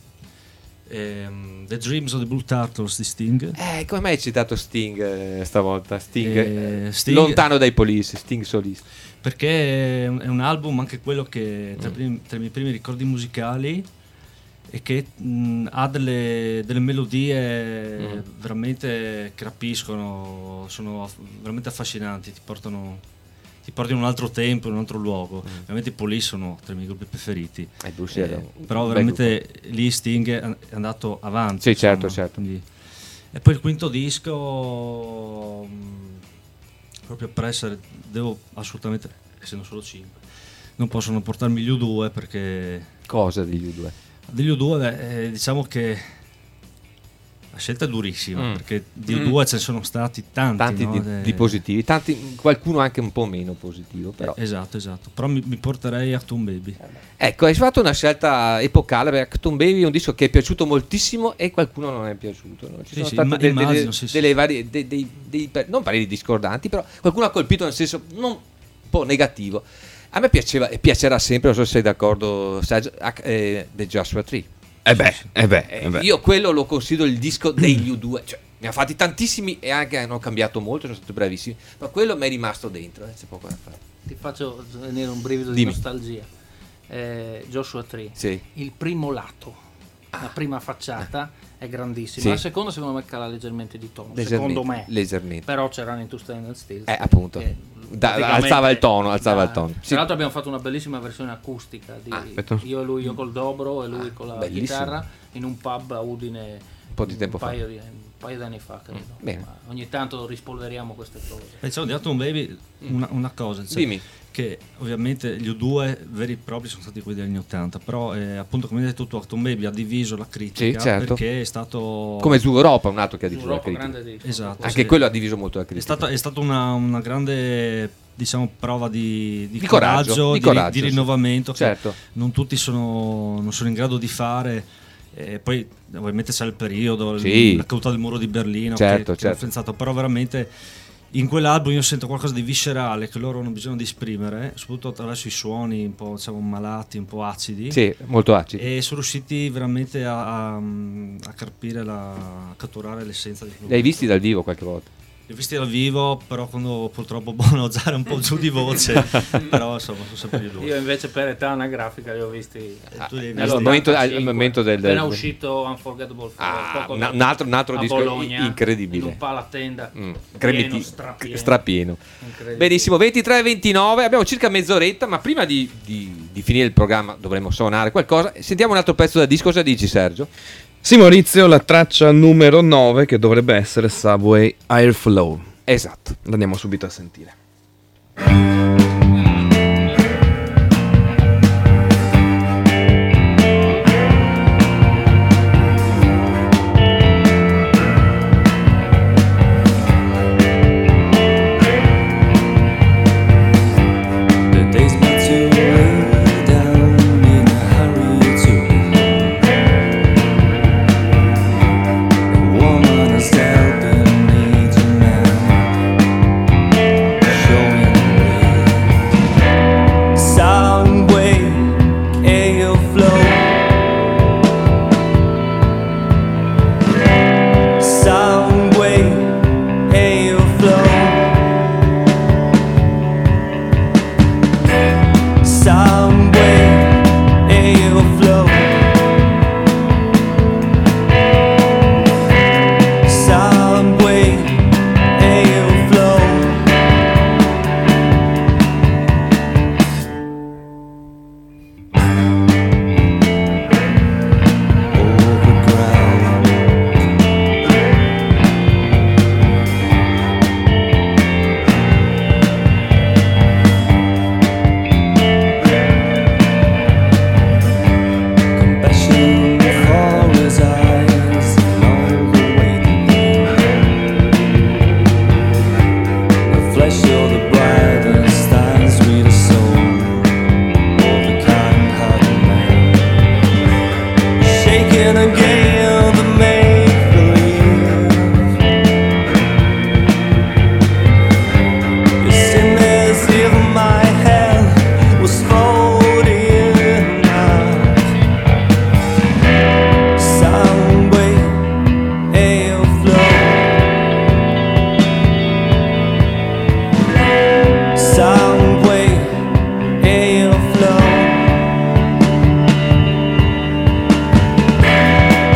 ehm, The Dreams of the Blue Turtles di Sting. Eh, come mai hai citato Sting eh, stavolta? Sting, Eh, eh, Sting- lontano dai Police, Sting solista. Perché è un, è un album, anche quello che tra, i Mm. primi- tra i miei primi ricordi musicali, e che mh, ha delle, delle melodie Mm. veramente che rapiscono, sono aff- veramente affascinanti, ti portano, ti portano in un altro tempo, in un altro luogo. Mm. Veramente i Police sono tra i miei gruppi preferiti. Eh, Bruce era Eh, un però bel veramente lì Sting è è andato avanti. Sì, certo, insomma, certo. quindi- E poi il quinto disco, mh, proprio per essere, devo assolutamente, essendo solo cinque, non possono portarmi gli U due, perché Cosa degli U due? degli U due, beh, eh, diciamo che la scelta è durissima, Mm. perché di Mm. U due ce ne sono stati tanti, Tanti no? di, Eh, di positivi, tanti, qualcuno anche un po' meno positivo, però. eh, esatto, esatto. Però mi, mi porterei Achtung Baby. Ecco, hai fatto una scelta epocale, perché Achtung Baby è un disco che è piaciuto moltissimo e qualcuno non è piaciuto. No? Ci Sì, sono sì, state imma- de- delle, immagino, sì, sì. delle varie, dei, dei, dei- non pareri discordanti, però qualcuno ha colpito nel senso non un po' negativo. A me piaceva e piacerà sempre, non so se sei d'accordo, Sergio, eh, The Joshua Tree. Eh beh, eh beh, Eh, eh beh. io quello lo considero il disco degli U due, cioè ne ha fatti tantissimi e anche hanno cambiato molto, sono stati bravissimi, ma quello mi è rimasto dentro, eh, c'è poco da fare. Ti faccio venire un brivido di Dimmi. nostalgia. Eh, Joshua Tree, Sì. il primo lato, la prima facciata è grandissima, Sì. la seconda secondo me cala leggermente di tono, Leggermente, secondo me, leggermente. però c'era In To Stand Still, Eh, appunto. che da, alzava il tono, alzava da, il tono. Tra Sì. l'altro abbiamo fatto una bellissima versione acustica di Ah, io e lui, io col dobro e lui Ah, con la bellissimo. chitarra in un pub a Udine Un po' di tempo un fa. paio di, un paio di anni fa, credo. Mm, bene. Ma ogni tanto rispolveriamo queste cose. Diciamo di Atom Baby una, una cosa, cioè, Dimmi. che ovviamente gli U due veri e propri sono stati quelli degli anni ottanta, però eh, appunto come hai detto tu Atom Baby ha diviso la critica, Sì, certo. perché è stato Come Zu Europa, un altro che ha diviso la Europa, critica. grande disco. esatto, Anche sì. quello ha diviso molto la è critica. stata, è stata una, una grande diciamo prova di, di, Di coraggio, coraggio, di di, coraggio, di sì. rinnovamento Certo. che non tutti sono, non sono in grado di fare. E poi ovviamente c'è il periodo, Sì. la caduta del muro di Berlino Certo, che, che ha certo. influenzato, però veramente in quell'album io sento qualcosa di viscerale che loro hanno bisogno di esprimere, soprattutto attraverso i suoni un po' diciamo malati, un po' acidi. Sì, molto acidi. E sono riusciti veramente a, a, a carpire, la, a catturare l'essenza di Li hai visti dal vivo qualche volta? Li ho visti dal vivo, però quando purtroppo Bono Zara un po' giù di voce, però insomma sono sempre di lui. Io invece per età anagrafica li ho visti Ah, tu li hai al visti? momento, al momento del, del- appena uscito Unforgettable Forever, Ah, poco un, dopo, un altro, un altro a disco Bologna, incredibile. in un palatenda Mm, pieno, cremiti- strapieno. strapieno. Incredibile. Benissimo, ventitré e ventinove, abbiamo circa mezz'oretta, ma prima di, di- di finire il programma dovremmo suonare qualcosa. Sentiamo un altro pezzo da disco, cosa dici Sergio? Sì, Maurizio, la traccia numero nove che dovrebbe essere Subway Airflow. Esatto. L'andiamo subito a sentire. The days meant to lay down in a hurry to a woman is helping aging man, showing the way. Sound wave, air flow. Sound wave, air flow. Sound wave, air flow. Sound wave, air flow. Over ground. Compassion for his eyes, all the way the flesh of the brightest stands with the soul of the kind-hearted man, shaking again the make-believe. It's in as if my head was floating out. Sound wave, air flow. Sound wave, air flow.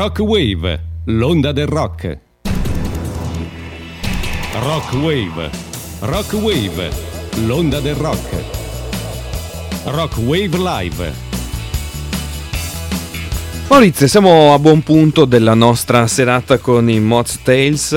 Rock Wave, l'onda del rock. Rock Wave, Rock Wave, l'onda del rock. Rock Wave Live. Maurizio, siamo a buon punto della nostra serata con i Moz Tales.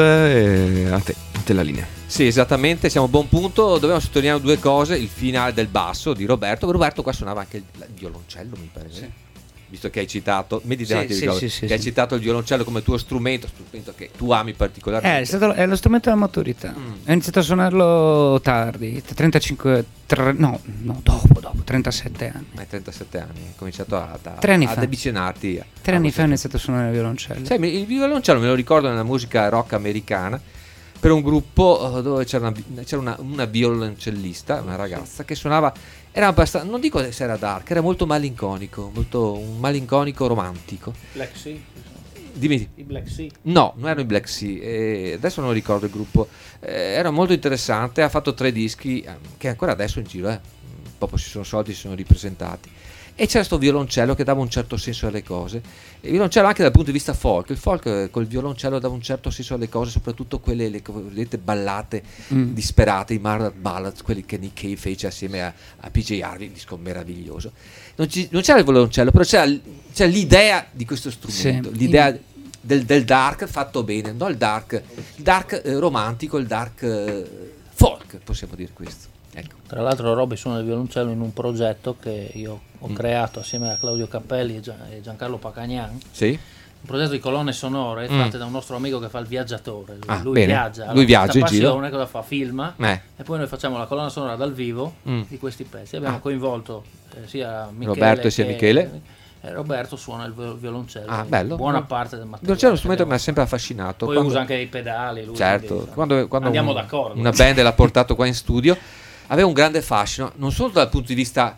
E a te, a te la linea. Sì, esattamente, siamo a buon punto. Dobbiamo sottolineare due cose: il finale del basso di Roberto. Roberto qua suonava anche il violoncello, mi pare. Sì. Visto che hai citato, mi sì, sì, sì, sì, sì, che hai sì. citato il violoncello come tuo strumento, strumento che tu ami particolarmente. Eh, è, stato, è lo strumento della maturità. Mm. Ho iniziato a suonarlo tardi, trentacinque, tre, no, no, dopo, dopo, trentasette anni. Hai trentasette anni, hai cominciato a, a, Tre anni ad fa. avvicinarti. A, Tre anni fa ho iniziato a suonare il violoncello. Sai, il violoncello me lo ricordo nella musica rock americana, per un gruppo dove c'era una, c'era una, una violoncellista, una ragazza che suonava, era abbastanza, non dico se era dark, era molto malinconico, molto un malinconico romantico. Black Sea? Dimmi. I Black Sea? No, non erano i Black Sea, eh, adesso non ricordo il gruppo, eh, era molto interessante, ha fatto tre dischi eh, che ancora adesso in giro, eh, dopo si sono sciolti, si sono ripresentati. E c'era questo violoncello che dava un certo senso alle cose. Il violoncello anche dal punto di vista folk. Il folk eh, col violoncello dava un certo senso alle cose, soprattutto quelle le cosiddette ballate mm. disperate, i Murder Ballads, quelli che Nick Cave fece assieme a, a P J Harvey, un disco meraviglioso. Non, ci, non c'era il violoncello, però c'era, c'era l'idea di questo strumento, sì. l'idea del, del dark fatto bene, non il dark, il dark eh, romantico, il dark eh, folk, possiamo dire questo. Ecco. Tra l'altro Robby suona il violoncello in un progetto che io ho mm. creato assieme a Claudio Cappelli e, Gian, e Giancarlo Pacagnan. Sì. Un progetto di colonne sonore mm. fatte da un nostro amico che fa il viaggiatore. Lui, ah, lui bene. viaggia, lui viaggia in giro. Cosa fa? Filma eh. e poi noi facciamo la colonna sonora dal vivo mm. di questi pezzi. Abbiamo ah. coinvolto eh, sia Michele Roberto e sia che, Michele. Eh, Roberto suona il violoncello. Ah, bello. Buona parte del materiale. Il violoncello è uno strumento che mi ha sempre affascinato. Poi quando... usa anche i pedali. Lui certo, quindi, quando, quando andiamo un, d'accordo. Una band l'ha portato qua in studio. Aveva un grande fascino, non solo dal punto di vista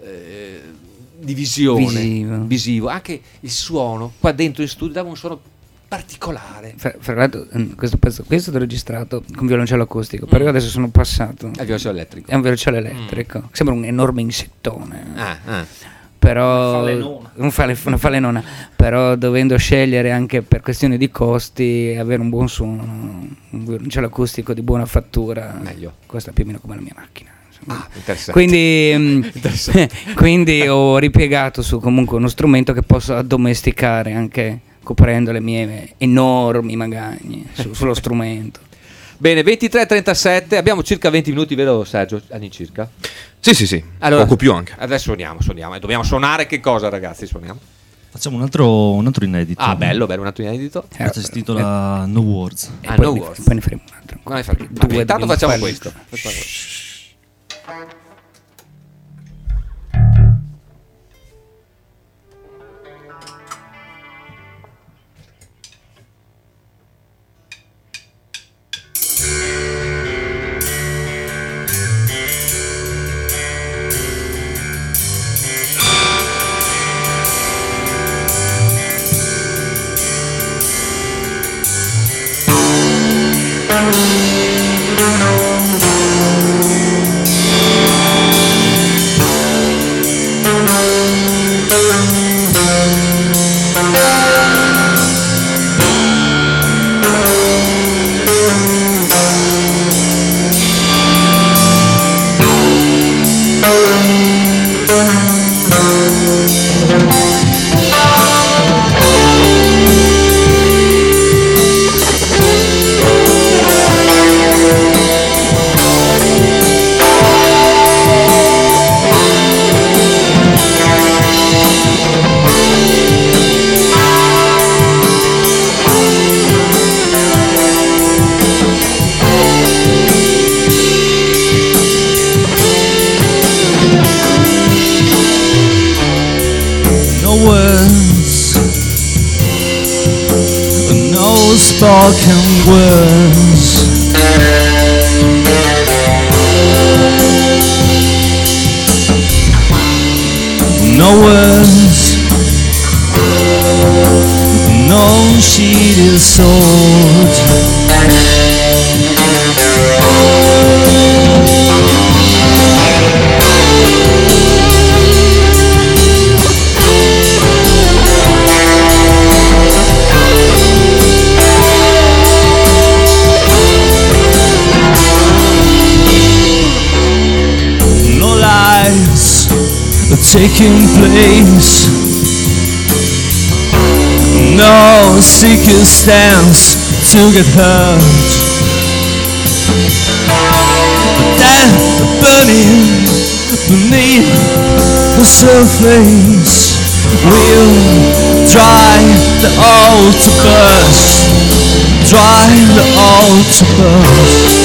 eh, di visione, visivo. visivo, anche il suono. Qua dentro in studio dava un suono particolare. Fra, fra l'altro, questo pezzo qui è stato registrato con violoncello acustico, mm. però io adesso sono passato al violoncello elettrico. È un violoncello elettrico, mm. sembra un enorme insettone. Ah, ah. Però una falenona. una falenona, però dovendo scegliere anche per questioni di costi, avere un buon suono, un violoncello acustico di buona fattura, meglio. Costa più o meno come la mia macchina. Ah, interessante. Quindi, interessante. quindi ho ripiegato su comunque uno strumento che posso addomesticare anche coprendo le mie enormi magagne su, sullo strumento. Bene, ventitré e trentasette, abbiamo circa venti minuti, vero Sergio? All'incirca? Sì, sì, sì, allora, poco più anche. Adesso suoniamo, suoniamo. E dobbiamo suonare che cosa, ragazzi? Suoniamo? Facciamo un altro, un altro inedito. Ah, bello, bello, un altro inedito. Questo si intitola No Words. Ah, poi No ne, Words. Poi ne faremo un altro. No, ne faremo. Due, intanto facciamo questo. Facciamo questo. Spoken words, no words, no sheeted sword. taking place. No circumstance to get hurt, but death burning beneath the surface will dry the octopus, dry the octopus.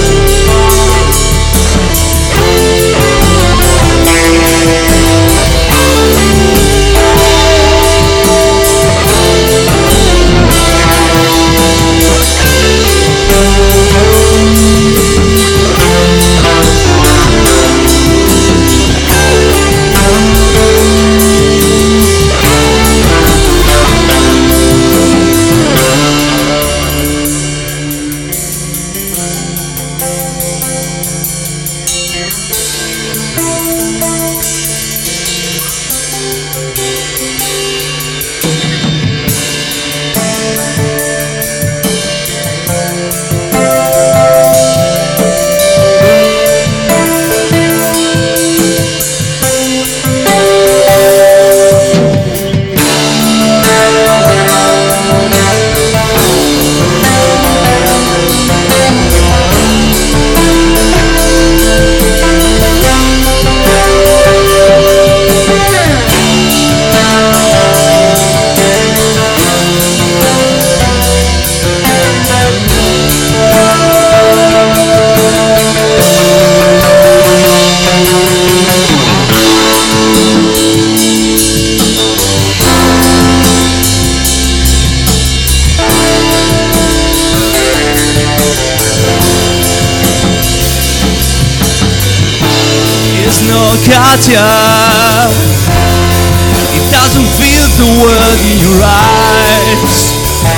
Katya, it doesn't feel the world in your eyes.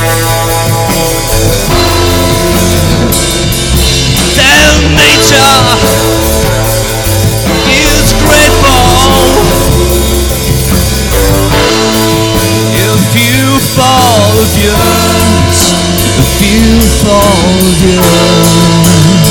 Tell nature is grateful if you fall of yours, if you fall of yours.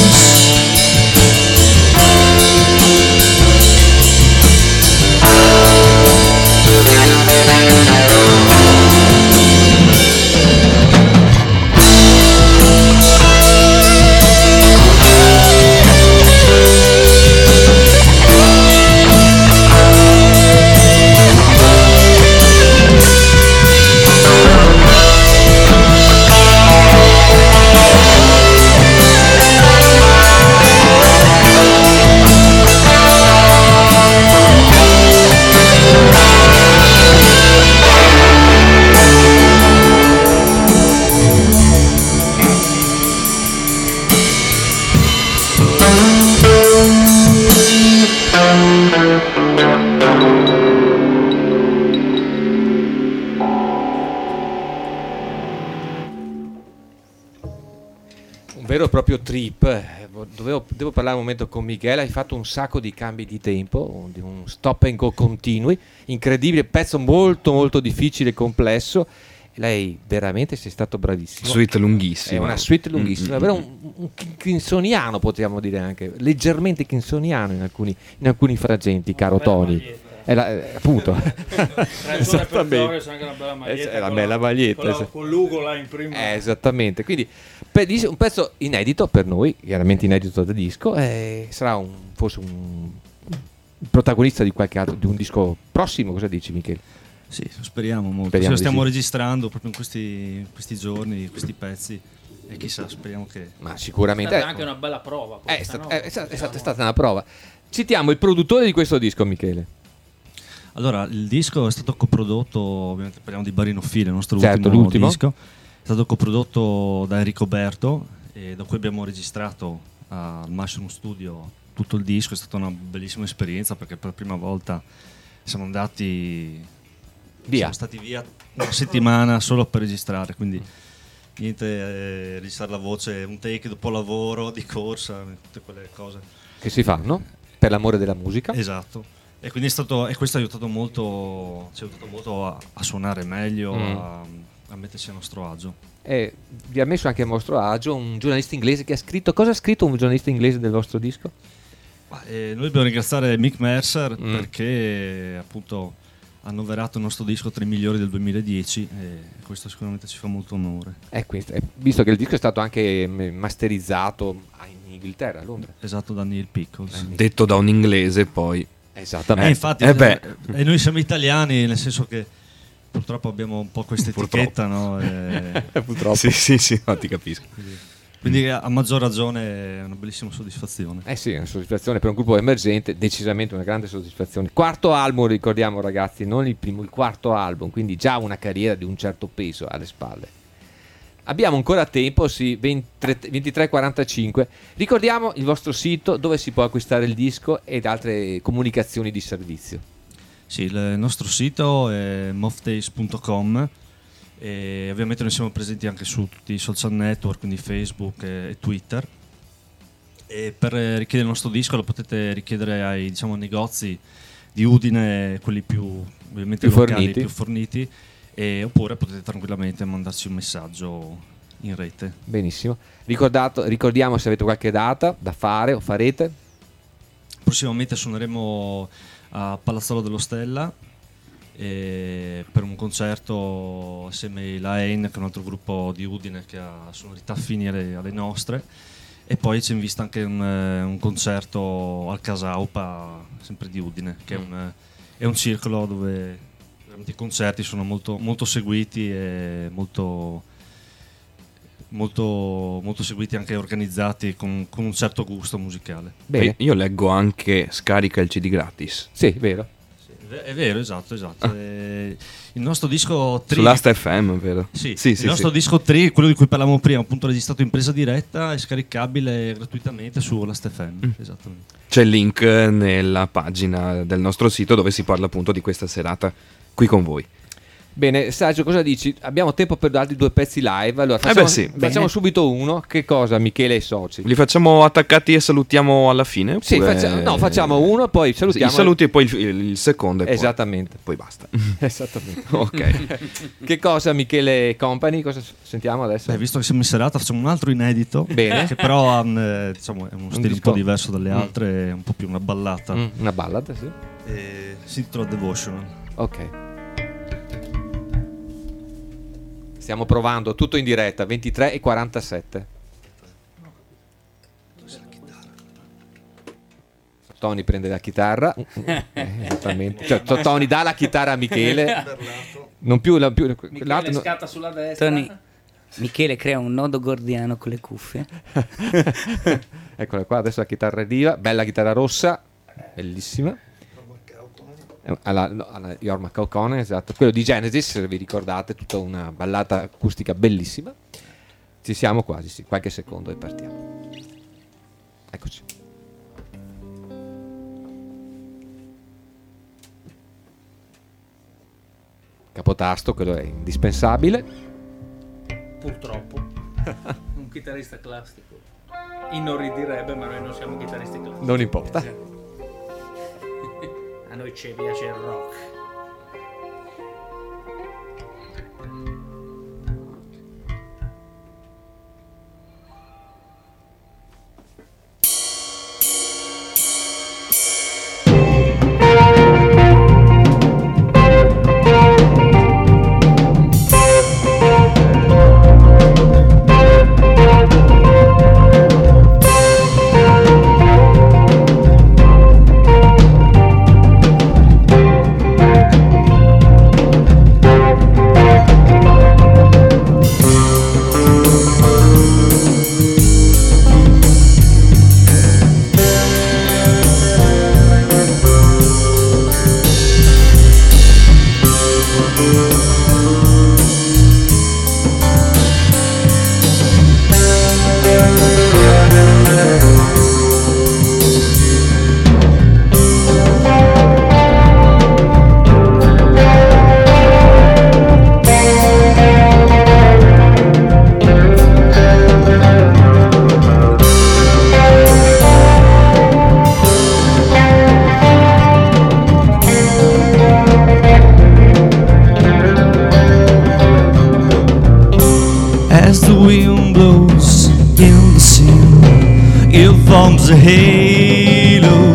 Proprio trip. Dovevo, devo parlare un momento con Michele. Hai fatto un sacco di cambi di tempo, di un stop and go continui, incredibile, pezzo molto molto difficile e complesso. Lei veramente sei stato bravissimo. Suite lunghissima. È una suite lunghissima, mm-hmm. un, un kinsoniano potremmo dire anche, leggermente kinsoniano in alcuni, in alcuni frangenti, caro Tony. È la, eh, appunto esattamente, c'è anche una bella maglietta, è la bella maglietta con, la, con l'ugo là in prima, eh, esattamente. Quindi per, un pezzo inedito per noi, chiaramente inedito da disco, eh, sarà un, forse un protagonista di qualche altro, di un disco prossimo. Cosa dici, Michele? Sì, speriamo molto. Speriamo Ce lo stiamo sì. registrando proprio in questi, questi giorni, questi pezzi, e chissà, speriamo che... Ma sicuramente è stata anche una bella prova questa, è, sta, no? è, è, stata, è, stata, è stata una prova. Citiamo il produttore di questo disco, Michele. Allora, il disco è stato coprodotto, ovviamente parliamo di Barinofile, il nostro certo, ultimo l'ultimo disco. È stato coprodotto da Enrico Berto, e da cui abbiamo registrato al Mushroom Studio tutto il disco. È stata una bellissima esperienza, perché per la prima volta siamo andati via. Siamo stati via una settimana solo per registrare, quindi niente, eh, registrare la voce, un take dopo lavoro, di corsa, tutte quelle cose che si fanno per l'amore della musica. Esatto. E quindi è stato, e questo ha aiutato molto, ci ha aiutato molto a, a suonare meglio, mm. a, a mettersi a nostro agio. E vi ha messo anche a vostro agio un giornalista inglese che ha scritto. Cosa ha scritto un giornalista inglese del vostro disco? Eh, noi dobbiamo ringraziare Mick Mercer Mm. perché appunto ha annoverato il nostro disco tra i migliori del duemiladieci e questo sicuramente ci fa molto onore. È questo, è- visto che il disco è stato anche mm, masterizzato a- in Inghilterra, a Londra. Esatto, da Neil Pickles. Detto da un inglese poi. Esattamente. Eh, infatti, eh beh. eh, e noi siamo italiani, nel senso che purtroppo abbiamo un po' questa Purtroppo. etichetta, no? E Purtroppo. Sì, sì, sì, no, ti capisco. quindi a maggior ragione è una bellissima soddisfazione. Eh sì, una soddisfazione per un gruppo emergente, decisamente una grande soddisfazione. Quarto album, ricordiamo ragazzi, non il primo, il quarto album, quindi già una carriera di un certo peso alle spalle. Abbiamo ancora tempo, sì, ventitré e quarantacinque. Ricordiamo il vostro sito dove si può acquistare il disco ed altre comunicazioni di servizio. Sì, il nostro sito è mofftaste punto com e ovviamente noi siamo presenti anche su tutti i social network, quindi Facebook e, e Twitter. E per richiedere il nostro disco lo potete richiedere ai, diciamo, negozi di Udine, quelli più ovviamente Più locali, forniti. più forniti, e, oppure potete tranquillamente mandarci un messaggio in rete. Benissimo. Ricordato, ricordiamo se avete qualche data da fare o farete. Prossimamente suoneremo a Palazzolo dello Stella e per un concerto assieme alla Ein, che è un altro gruppo di Udine che ha sonorità affini alle, alle nostre, e poi c'è in vista anche un, eh, un concerto al Casaupa, sempre di Udine, che è un, è un circolo dove veramente i concerti sono molto, molto seguiti e molto, molto, molto seguiti, anche organizzati con, con un certo gusto musicale. Bene. E io leggo anche scarica il C D gratis. Sì, vero. È vero, esatto, esatto. Eh, il nostro disco Tri, Sull'Asta F M, vero? sì, sì, il sì, nostro sì. disco Tri, quello di cui parlavamo prima, appunto registrato in presa diretta, è scaricabile gratuitamente su Last F M. Mm. Esattamente. C'è il link nella pagina del nostro sito dove si parla appunto di questa serata qui con voi. Bene, Sergio, cosa dici? Abbiamo tempo per darti due pezzi live. Allora, facciamo, beh, sì. facciamo Bene. subito uno. Che cosa, Michele e i soci? Li facciamo attaccati e salutiamo alla fine? Sì, oppure- faccia- no, facciamo uno, poi Sì, salutiamo. i saluti e poi il, il- il secondo e poi- Esattamente. poi basta. Esattamente. Ok. Che cosa, Michele e Company? Cosa s- sentiamo adesso? Beh, visto che siamo in serata, facciamo un altro inedito. Bene. Che però ha un, eh, diciamo, è uno stile un, disco- po' diverso dalle Mm. altre, è un po' più una ballata. Mm, una ballad, sì. E si intitola Devotional. Ok. Stiamo provando tutto in diretta, ventitré e quarantasette. Tony prende la chitarra. Eh, esattamente. Cioè, Tony dà la chitarra a Michele. Non più, la, più l'altro no- scatta sulla destra. Tony, Michele crea un nodo gordiano con le cuffie. Eccola qua, adesso la chitarra è viva, bella chitarra rossa, bellissima. Alla, no, alla Jorma Kaukonen, esatto, quello di Genesis, se vi ricordate, tutta una ballata acustica bellissima. Ci siamo quasi, sì, qualche secondo e partiamo. Eccoci. Capotasto, quello è indispensabile. Purtroppo. Un chitarrista classico. Inorridirebbe, ma noi non siamo chitarristi classici. Non importa. A noi ci piace il rock. As the wind blows in the sea, it forms a halo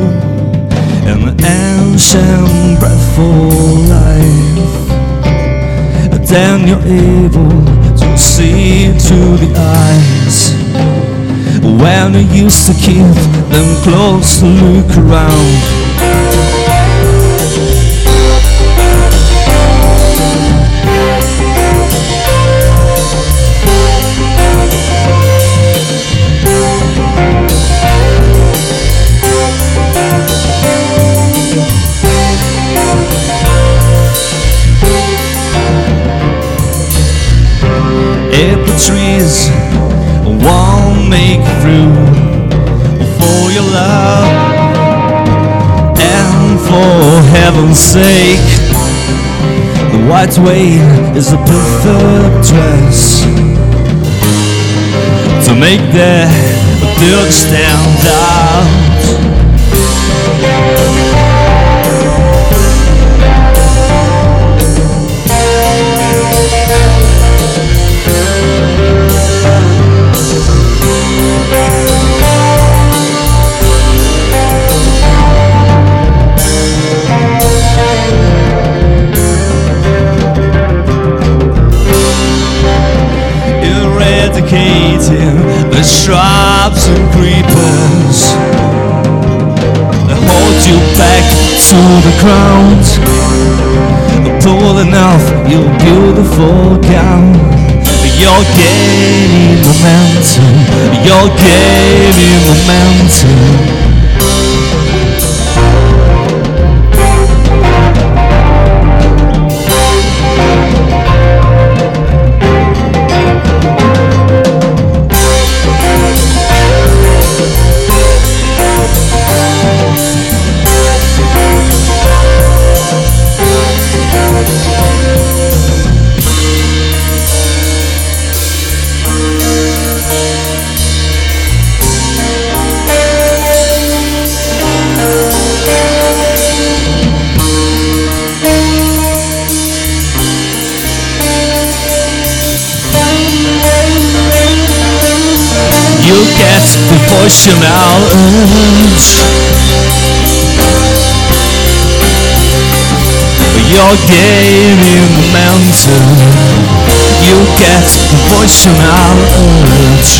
flesh and breath for life, then you're able to see through the eyes. When you used to keep them close to look around, April trees won't make room for your love, and for heaven's sake, the white wave is a perfect dress to make the dirt stand out. Eradicating the shrubs and creepers that hold you back to the ground, pulling off your beautiful gown. You're gaining momentum, you're gaining momentum. You get the emotional urge, you're gaining momentum. You get the emotional urge,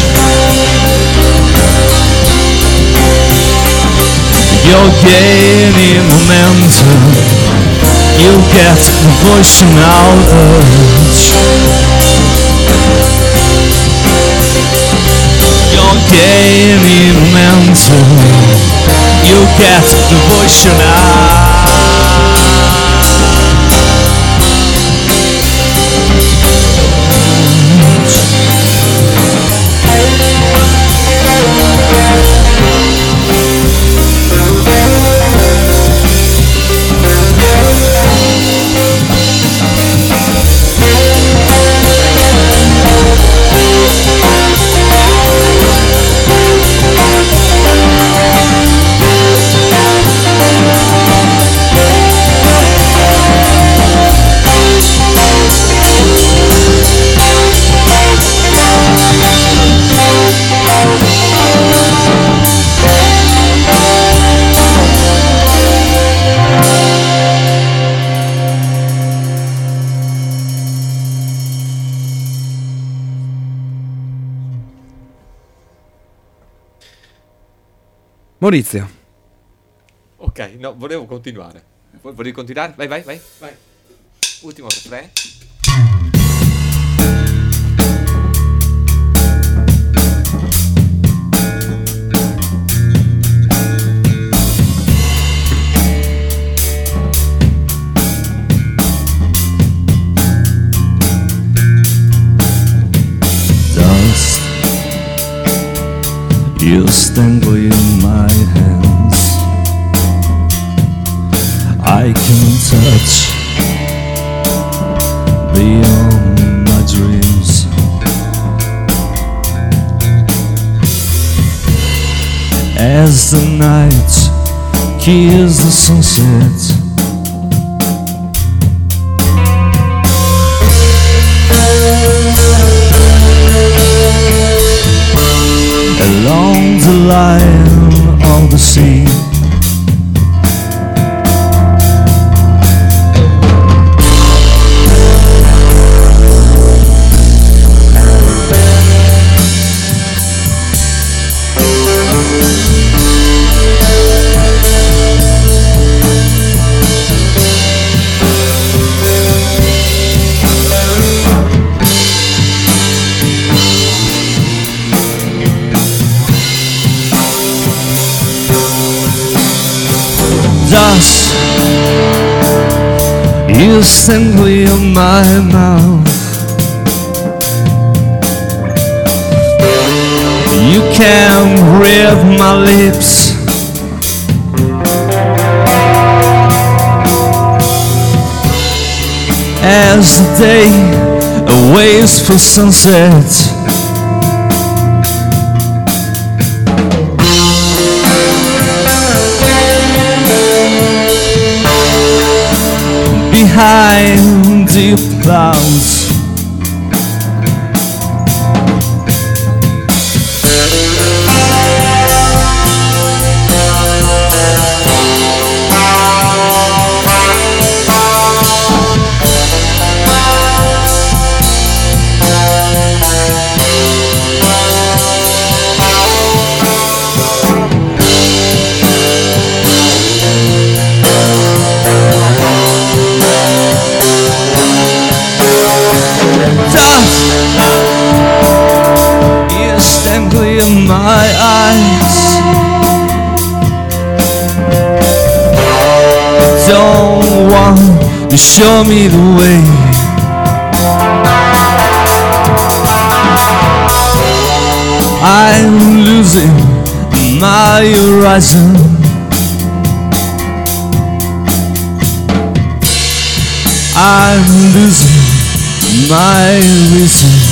you're gaining momentum. You get the emotional urge, gaining momentum. You get devotional. Maurizio. Ok, no, volevo continuare. Volevi continuare? Vai, vai, vai, vai. Ultimo refrain. Dust, you stangle in my hands. I can touch beyond my dreams. As the night kills the sunset, along the line of the sea, Just you simply in my mouth. You can read my lips. As the day waits for sunset, behind deep clouds, in my eyes. Don't want to show me the way. I'm losing my horizon. I'm losing my reason.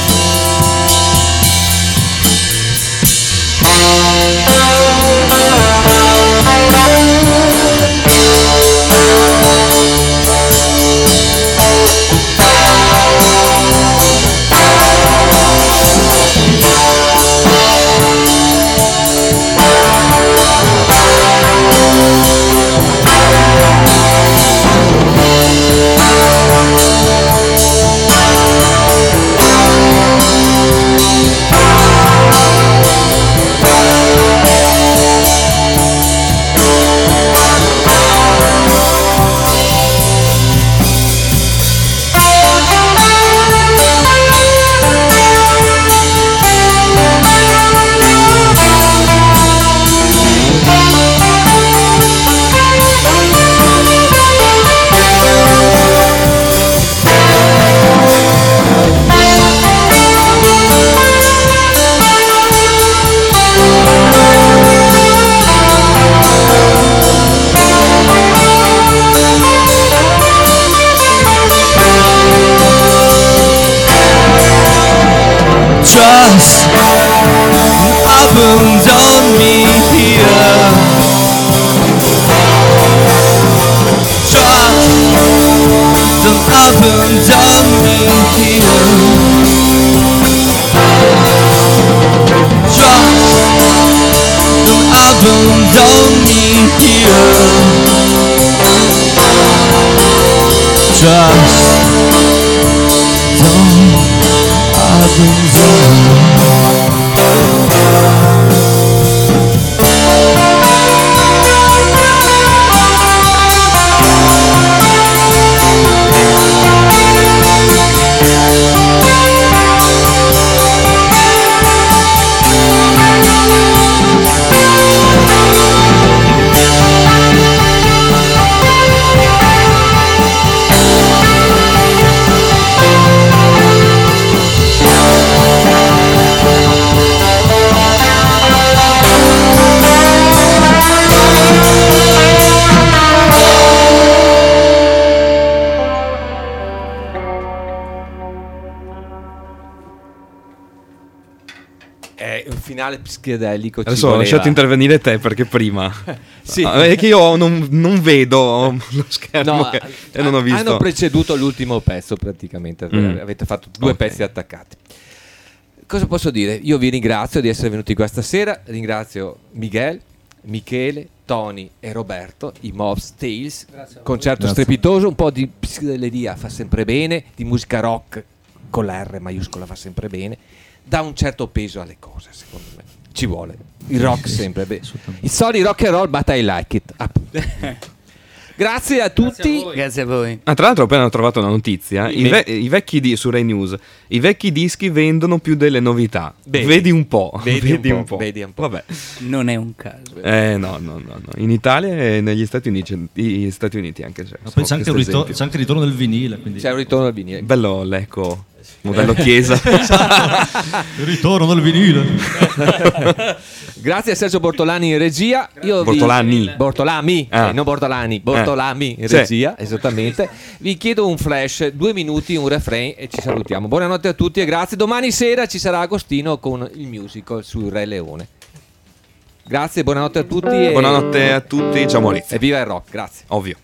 Trust abandon me here. Trust don't abandon me here. Trust don't abandon me here. Trust don't abandon. Finale psichedelico. Adesso ho lasciato intervenire te perché prima sì. È che io non, non vedo lo schermo no, che, e non ho visto. Hanno preceduto l'ultimo pezzo praticamente. mm. Avete fatto due okay. pezzi attaccati. Cosa posso dire? Io vi ringrazio di essere venuti qua stasera. Ringrazio Miguel, Michele, Tony e Roberto, i Mobs Tales. Concerto Grazie. strepitoso, un po' di psichedelia fa sempre bene, di musica rock con la R maiuscola fa sempre bene. Dà un certo peso alle cose, secondo me. Ci vuole. Il rock sempre. Beh. Il solito rock and roll, but I like it. Grazie a tutti. Grazie a voi. Ah, tra l'altro ho appena trovato una notizia, i, ve- i vecchi di- su Rai News, i vecchi dischi vendono più delle novità. Vedi. Vedi un po', Vedi un po', vedi un po'. Vabbè. Non è un caso. Eh no, no, no, no. In Italia e negli Stati Uniti, gli Stati Uniti anche c'è. Ma poi c'è anche, un questo ritor- esempio. c'è anche il ritorno del vinile. Quindi... C'è un ritorno al vinile. Bello l'eco, modello chiesa. Il ritorno del vinile. Grazie a Sergio Bortolani in regia. Io vi- Bortolani. Bortolami, Ah. eh, non Bortolani, Bortolami in Sì. regia, esattamente. Vi chiedo un flash, due minuti, un refrain e ci salutiamo. Buonanotte a tutti e grazie. Domani sera ci sarà Agostino con il musical su Re Leone. Grazie, buonanotte a tutti. E... Buonanotte a tutti, ciao Maurizio. E viva il rock, grazie. Ovvio.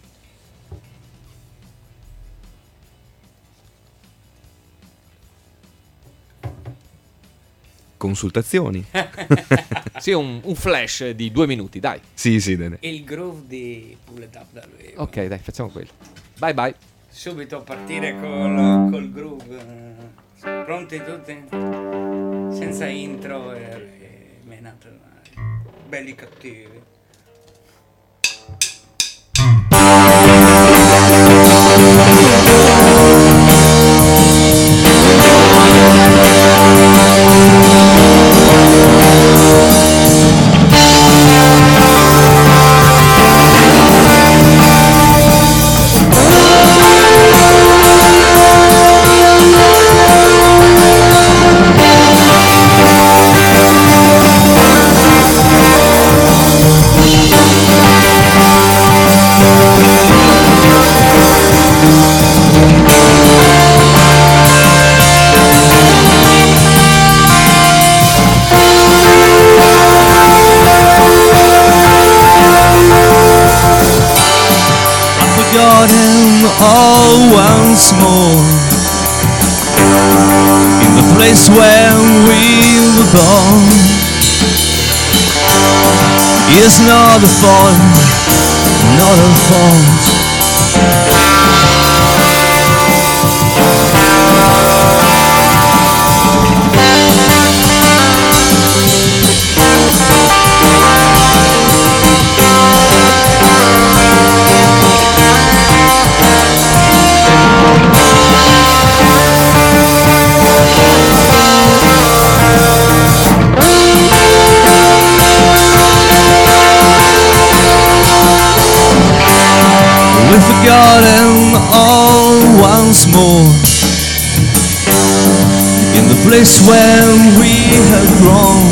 Consultazioni. Sì, un, un flash di due minuti, dai. Sì, sì, Dene. Il groove di Pull It Up da lui. Ok, dai, facciamo quello. Bye bye. Subito a partire col, col groove. Pronti tutti? Senza intro e, e menate. Belli cattivi. All once more in the place where we were born. It's not a fault, not a fault. Forgotten all once more in the place where we have grown.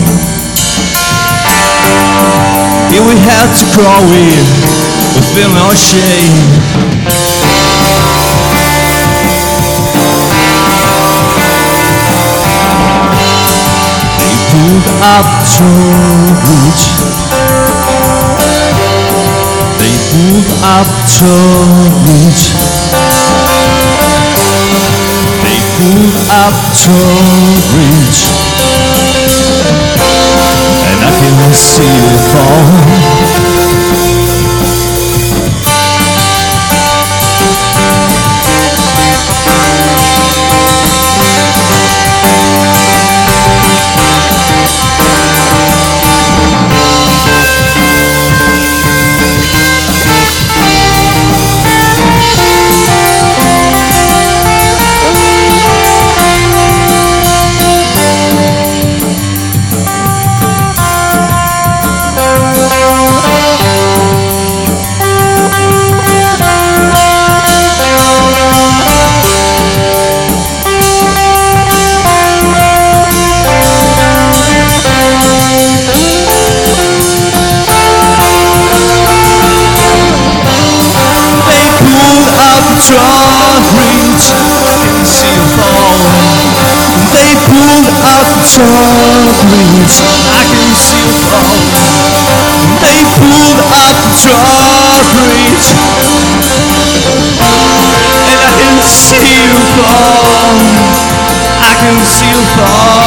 Here we have to crawl with, we feel no shame. They put up to reach. They put up to reach. They put up to reach. And I can see it fall. Reach, I can see you fall. They pulled up the reach, I can see you fall. They pulled up the reach, and I can see you fall. I can see you fall.